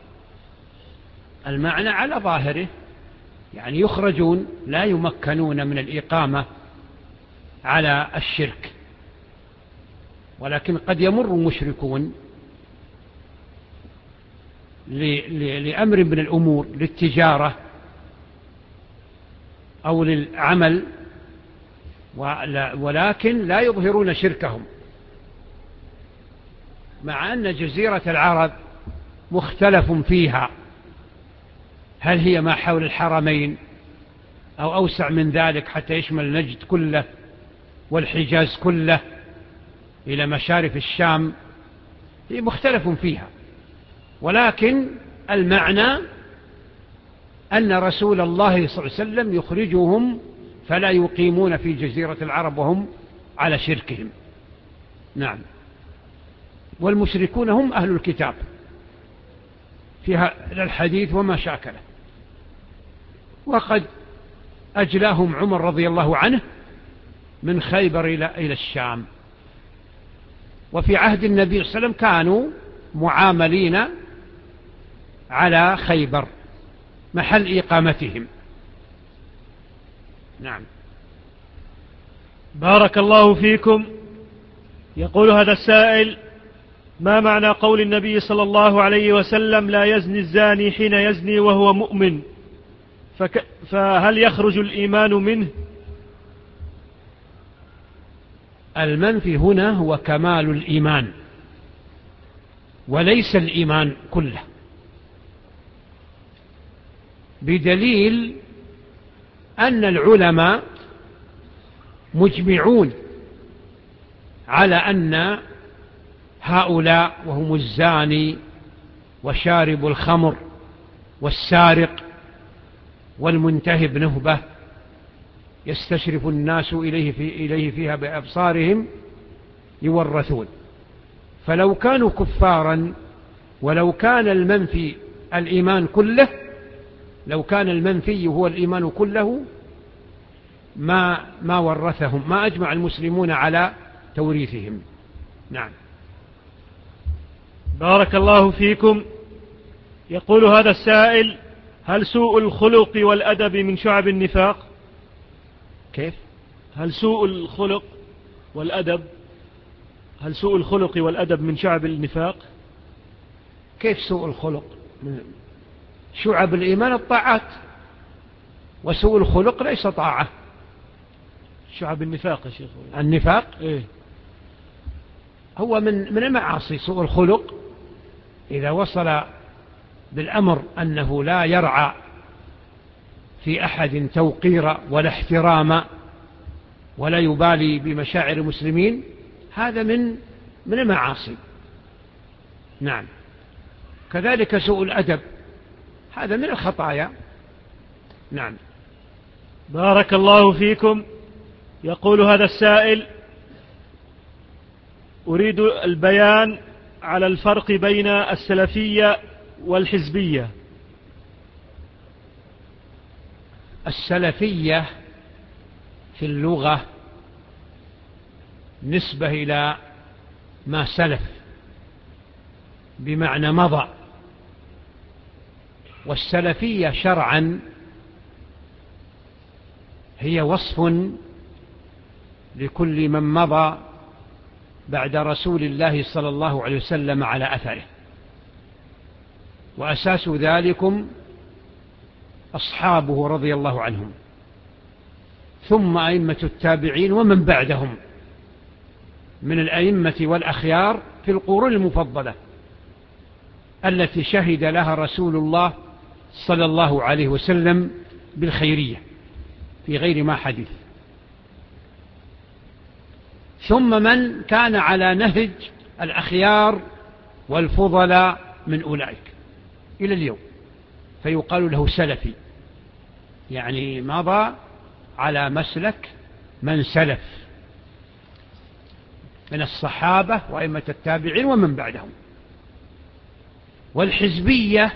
المعنى على ظاهره، يعني يخرجون، لا يمكنون من الإقامة على الشرك، ولكن قد يمر مشركون لأمر من الأمور، للتجارة أو للعمل، ولكن لا يظهرون شركهم، مع أن جزيرة العرب مختلف فيها، هل هي ما حول الحرمين أو أوسع من ذلك حتى يشمل نجد كله والحجاز كله إلى مشارف الشام، هي مختلف فيها، ولكن المعنى أن رسول الله صلى الله عليه وسلم يخرجهم فلا يقيمون في جزيرة العرب وهم على شركهم. نعم. والمشركون هم أهل الكتاب فيها الحديث وما شاكله، وقد أجلاهم عمر رضي الله عنه من خيبر إلى الشام، وفي عهد النبي صلى الله عليه وسلم كانوا معاملين على خيبر محل إقامتهم. نعم. بارك الله فيكم. يقول هذا السائل: ما معنى قول النبي صلى الله عليه وسلم لا يزني الزاني حين يزني وهو مؤمن، فك فهل يخرج الإيمان منه؟ المنفي هنا هو كمال الإيمان وليس الإيمان كله، بدليل أن العلماء مجمعون على أن هؤلاء وهم الزاني وشارب الخمر والسارق والمنتهب نهبة يستشرف الناس إليه, في إليه فيها بأبصارهم يورثون، فلو كانوا كفارا ولو كان المنفي الإيمان كله، لو كان المنفي هو الإيمان كله ما, ما ورثهم، ما أجمع المسلمون على توريثهم. نعم. بارك الله فيكم. يقول هذا السائل: هل سوء الخلق والأدب من شعب النفاق؟ كيف؟ هل سوء الخلق والأدب هل سوء الخلق والأدب من شعب النفاق؟ كيف سوء الخلق؟ من شعب الإيمان الطاعات، وسوء الخلق ليس طاعة. شعب النفاق يا شيخ. النفاق إيه؟ هو من من المعاصي سوء الخلق، إذا وصل بالأمر أنه لا يرعى في أحد توقير ولا احترام ولا يبالي بمشاعر المسلمين، هذا من من المعاصي. نعم. كذلك سوء الأدب هذا من الخطايا. نعم. بارك الله فيكم. يقول هذا السائل: أريد البيان على الفرق بين السلفية والحزبية. السلفية في اللغة نسبة إلى ما سلف بمعنى مضى، والسلفية شرعا هي وصف لكل من مضى بعد رسول الله صلى الله عليه وسلم على أثره، وأساس ذلكم أصحابه رضي الله عنهم، ثم أئمة التابعين ومن بعدهم من الأئمة والأخيار في القرون المفضلة التي شهد لها رسول الله صلى الله عليه وسلم بالخيرية في غير ما حديث، ثم من كان على نهج الأخيار والفضلاء من أولئك إلى اليوم، فيقال له سلفي، يعني مضى على مسلك من سلف من الصحابة وأئمة التابعين ومن بعدهم. والحزبية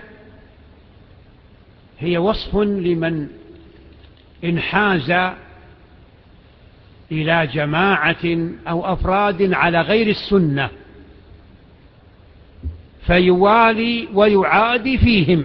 هي وصف لمن انحاز إلى جماعة أو أفراد على غير السنة فيوالي ويعادي فيهم.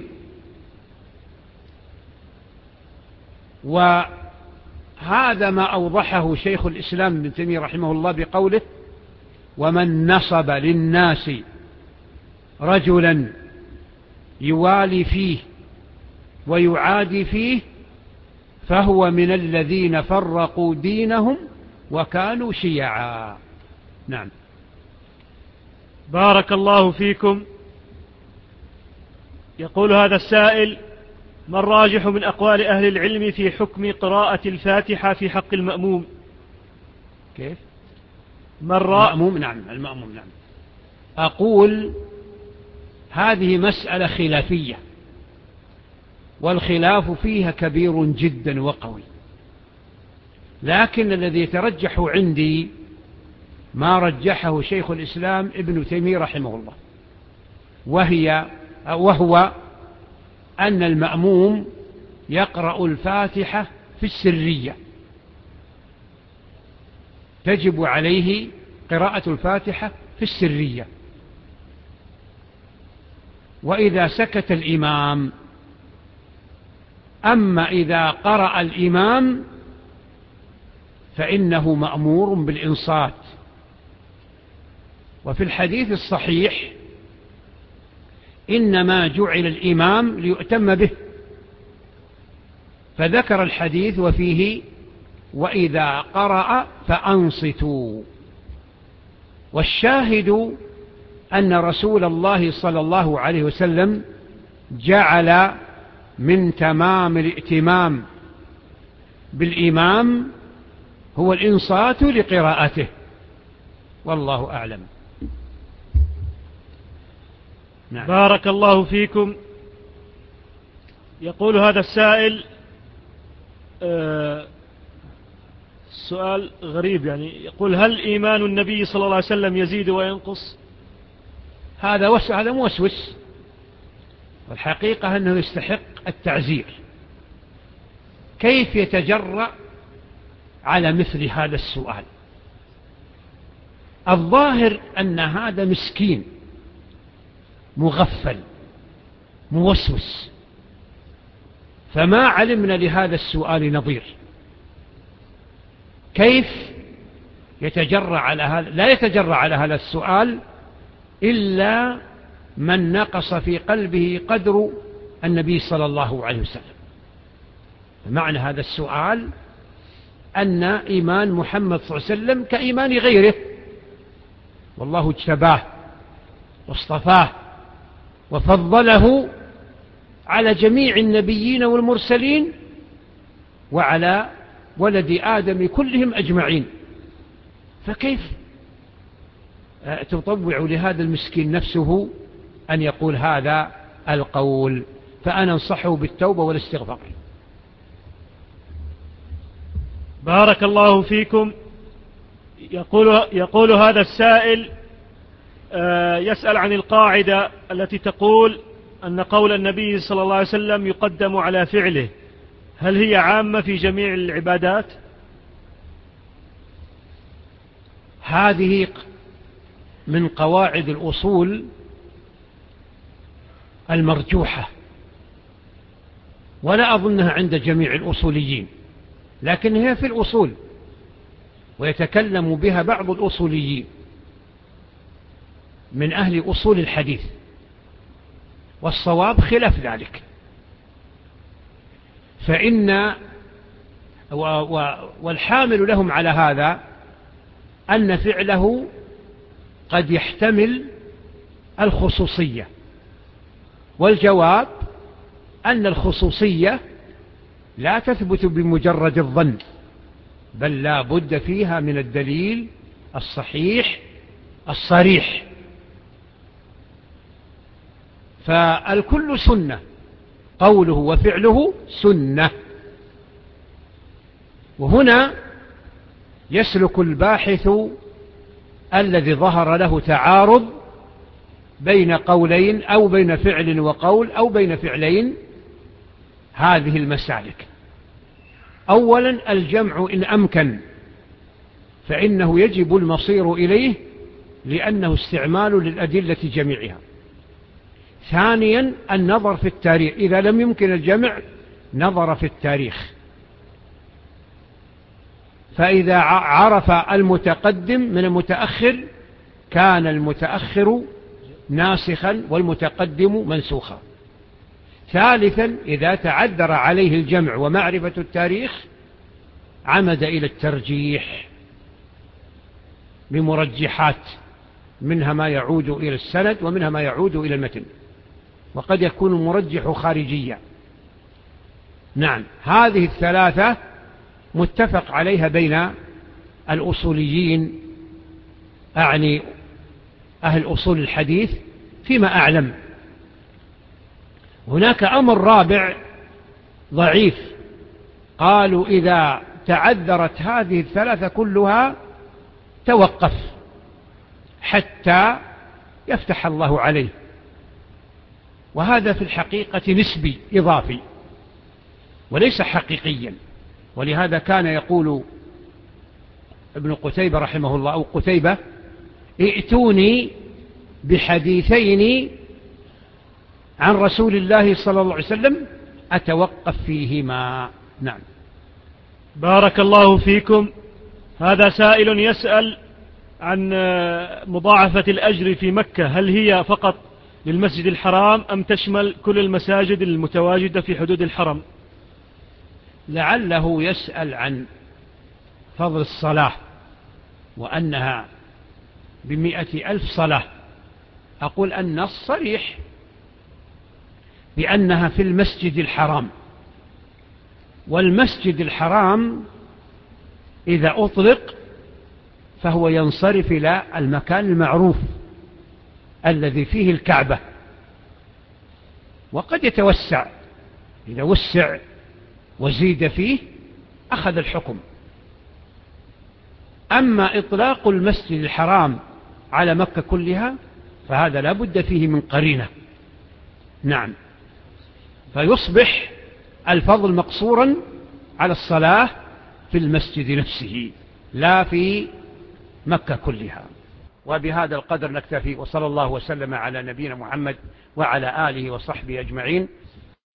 وهذا ما أوضحه شيخ الإسلام ابن تيمية رحمه الله بقوله: ومن نصب للناس رجلا يوالي فيه ويعادي فيه فهو من الذين فرقوا دينهم وكانوا شيعا. نعم. بارك الله فيكم. يقول هذا السائل: ما الراجح من أقوال أهل العلم في حكم قراءة الفاتحة في حق المأموم؟ كيف؟ مرة المأموم نعم المأموم نعم أقول هذه مسألة خلافية، والخلاف فيها كبير جدا وقوي، لكن الذي يترجح عندي ما رجحه شيخ الإسلام ابن تيمية رحمه الله، وهي وهو أن المأموم يقرأ الفاتحة في السرية، تجب عليه قراءة الفاتحة في السرية، وإذا سكت الإمام. أما إذا قرأ الإمام فإنه مأمور بالإنصات. وفي الحديث الصحيح: إنما جعل الإمام ليؤتم به، فذكر الحديث وفيه: وإذا قرأ فأنصتوا. والشاهد أن رسول الله صلى الله عليه وسلم جعل من تمام الائتمام بالإمام هو الإنصات لقراءته، والله أعلم. نعم. بارك الله فيكم. يقول هذا السائل آه سؤال غريب، يعني يقول: هل إيمان النبي صلى الله عليه وسلم يزيد وينقص؟ هذا وس... هذا موسوس، والحقيقة أنه يستحق التعزير. كيف يتجرأ على مثل هذا السؤال؟ الظاهر أن هذا مسكين مغفل موسوس، فما علمنا لهذا السؤال نظير. كيف يتجرأ على هذا؟ لا يتجرأ على هذا السؤال إلا من نقص في قلبه قدر النبي صلى الله عليه وسلم. معنى هذا السؤال أن إيمان محمد صلى الله عليه وسلم كإيمان غيره، والله اجتباه واصطفاه وفضله على جميع النبيين والمرسلين وعلى ولد آدم كلهم أجمعين. فكيف تطوع لهذا المسكين نفسه أن يقول هذا القول؟ فأنا أنصحه بالتوبة والاستغفار. بارك الله فيكم. يقول, يقول هذا السائل يسأل عن القاعدة التي تقول أن قول النبي صلى الله عليه وسلم يقدم على فعله، هل هي عامة في جميع العبادات؟ هذه من قواعد الأصول المرجوحة، ولا أظنها عند جميع الأصوليين، لكن هي في الأصول ويتكلم بها بعض الأصوليين من أهل أصول الحديث، والصواب خلاف ذلك. فإن والحامل لهم على هذا أن فعله قد يحتمل الخصوصية، والجواب أن الخصوصية لا تثبت بمجرد الظن، بل لا بد فيها من الدليل الصحيح الصريح. فالكل سنة، قوله وفعله سنة. وهنا يسلك الباحث الذي ظهر له تعارض بين قولين أو بين فعل وقول أو بين فعلين هذه المسالك. أولا الجمع إن أمكن فإنه يجب المصير إليه لأنه استعمال للأدلة جميعها. ثانيا النظر في التاريخ، إذا لم يمكن الجمع نظر في التاريخ، فإذا عرف المتقدم من المتأخر كان المتأخر ناسخا والمتقدم منسوخا. ثالثا إذا تعذر عليه الجمع ومعرفة التاريخ عمد إلى الترجيح بمرجحات، منها ما يعود إلى السند ومنها ما يعود إلى المتن، وقد يكون المرجح خارجيا. نعم، هذه الثلاثة متفق عليها بين الأصوليين، أعني أهل أصول الحديث فيما أعلم. هناك أمر رابع ضعيف، قالوا إذا تعذرت هذه الثلاثة كلها توقف حتى يفتح الله عليه، وهذا في الحقيقة نسبي إضافي وليس حقيقيا. ولهذا كان يقول ابن قتيبة رحمه الله أو قتيبة: ائتوني بحديثين عن رسول الله صلى الله عليه وسلم أتوقف فيهما. نعم. بارك الله فيكم. هذا سائل يسأل عن مضاعفة الأجر في مكة، هل هي فقط للمسجد الحرام أم تشمل كل المساجد المتواجدة في حدود الحرم؟ لعله يسأل عن فضل الصلاة وأنها بمئة ألف صلاة. أقول النص صريح بأنها في المسجد الحرام، والمسجد الحرام إذا أطلق فهو ينصرف إلى المكان المعروف الذي فيه الكعبة، وقد يتوسع، إذا وسع وزيد فيه أخذ الحكم. أما إطلاق المسجد الحرام على مكة كلها فهذا لا بد فيه من قرينة. نعم، فيصبح الفضل مقصورا على الصلاة في المسجد نفسه لا في مكة كلها. وبهذا القدر نكتفي، وصلى الله وسلم على نبينا محمد وعلى آله وصحبه أجمعين.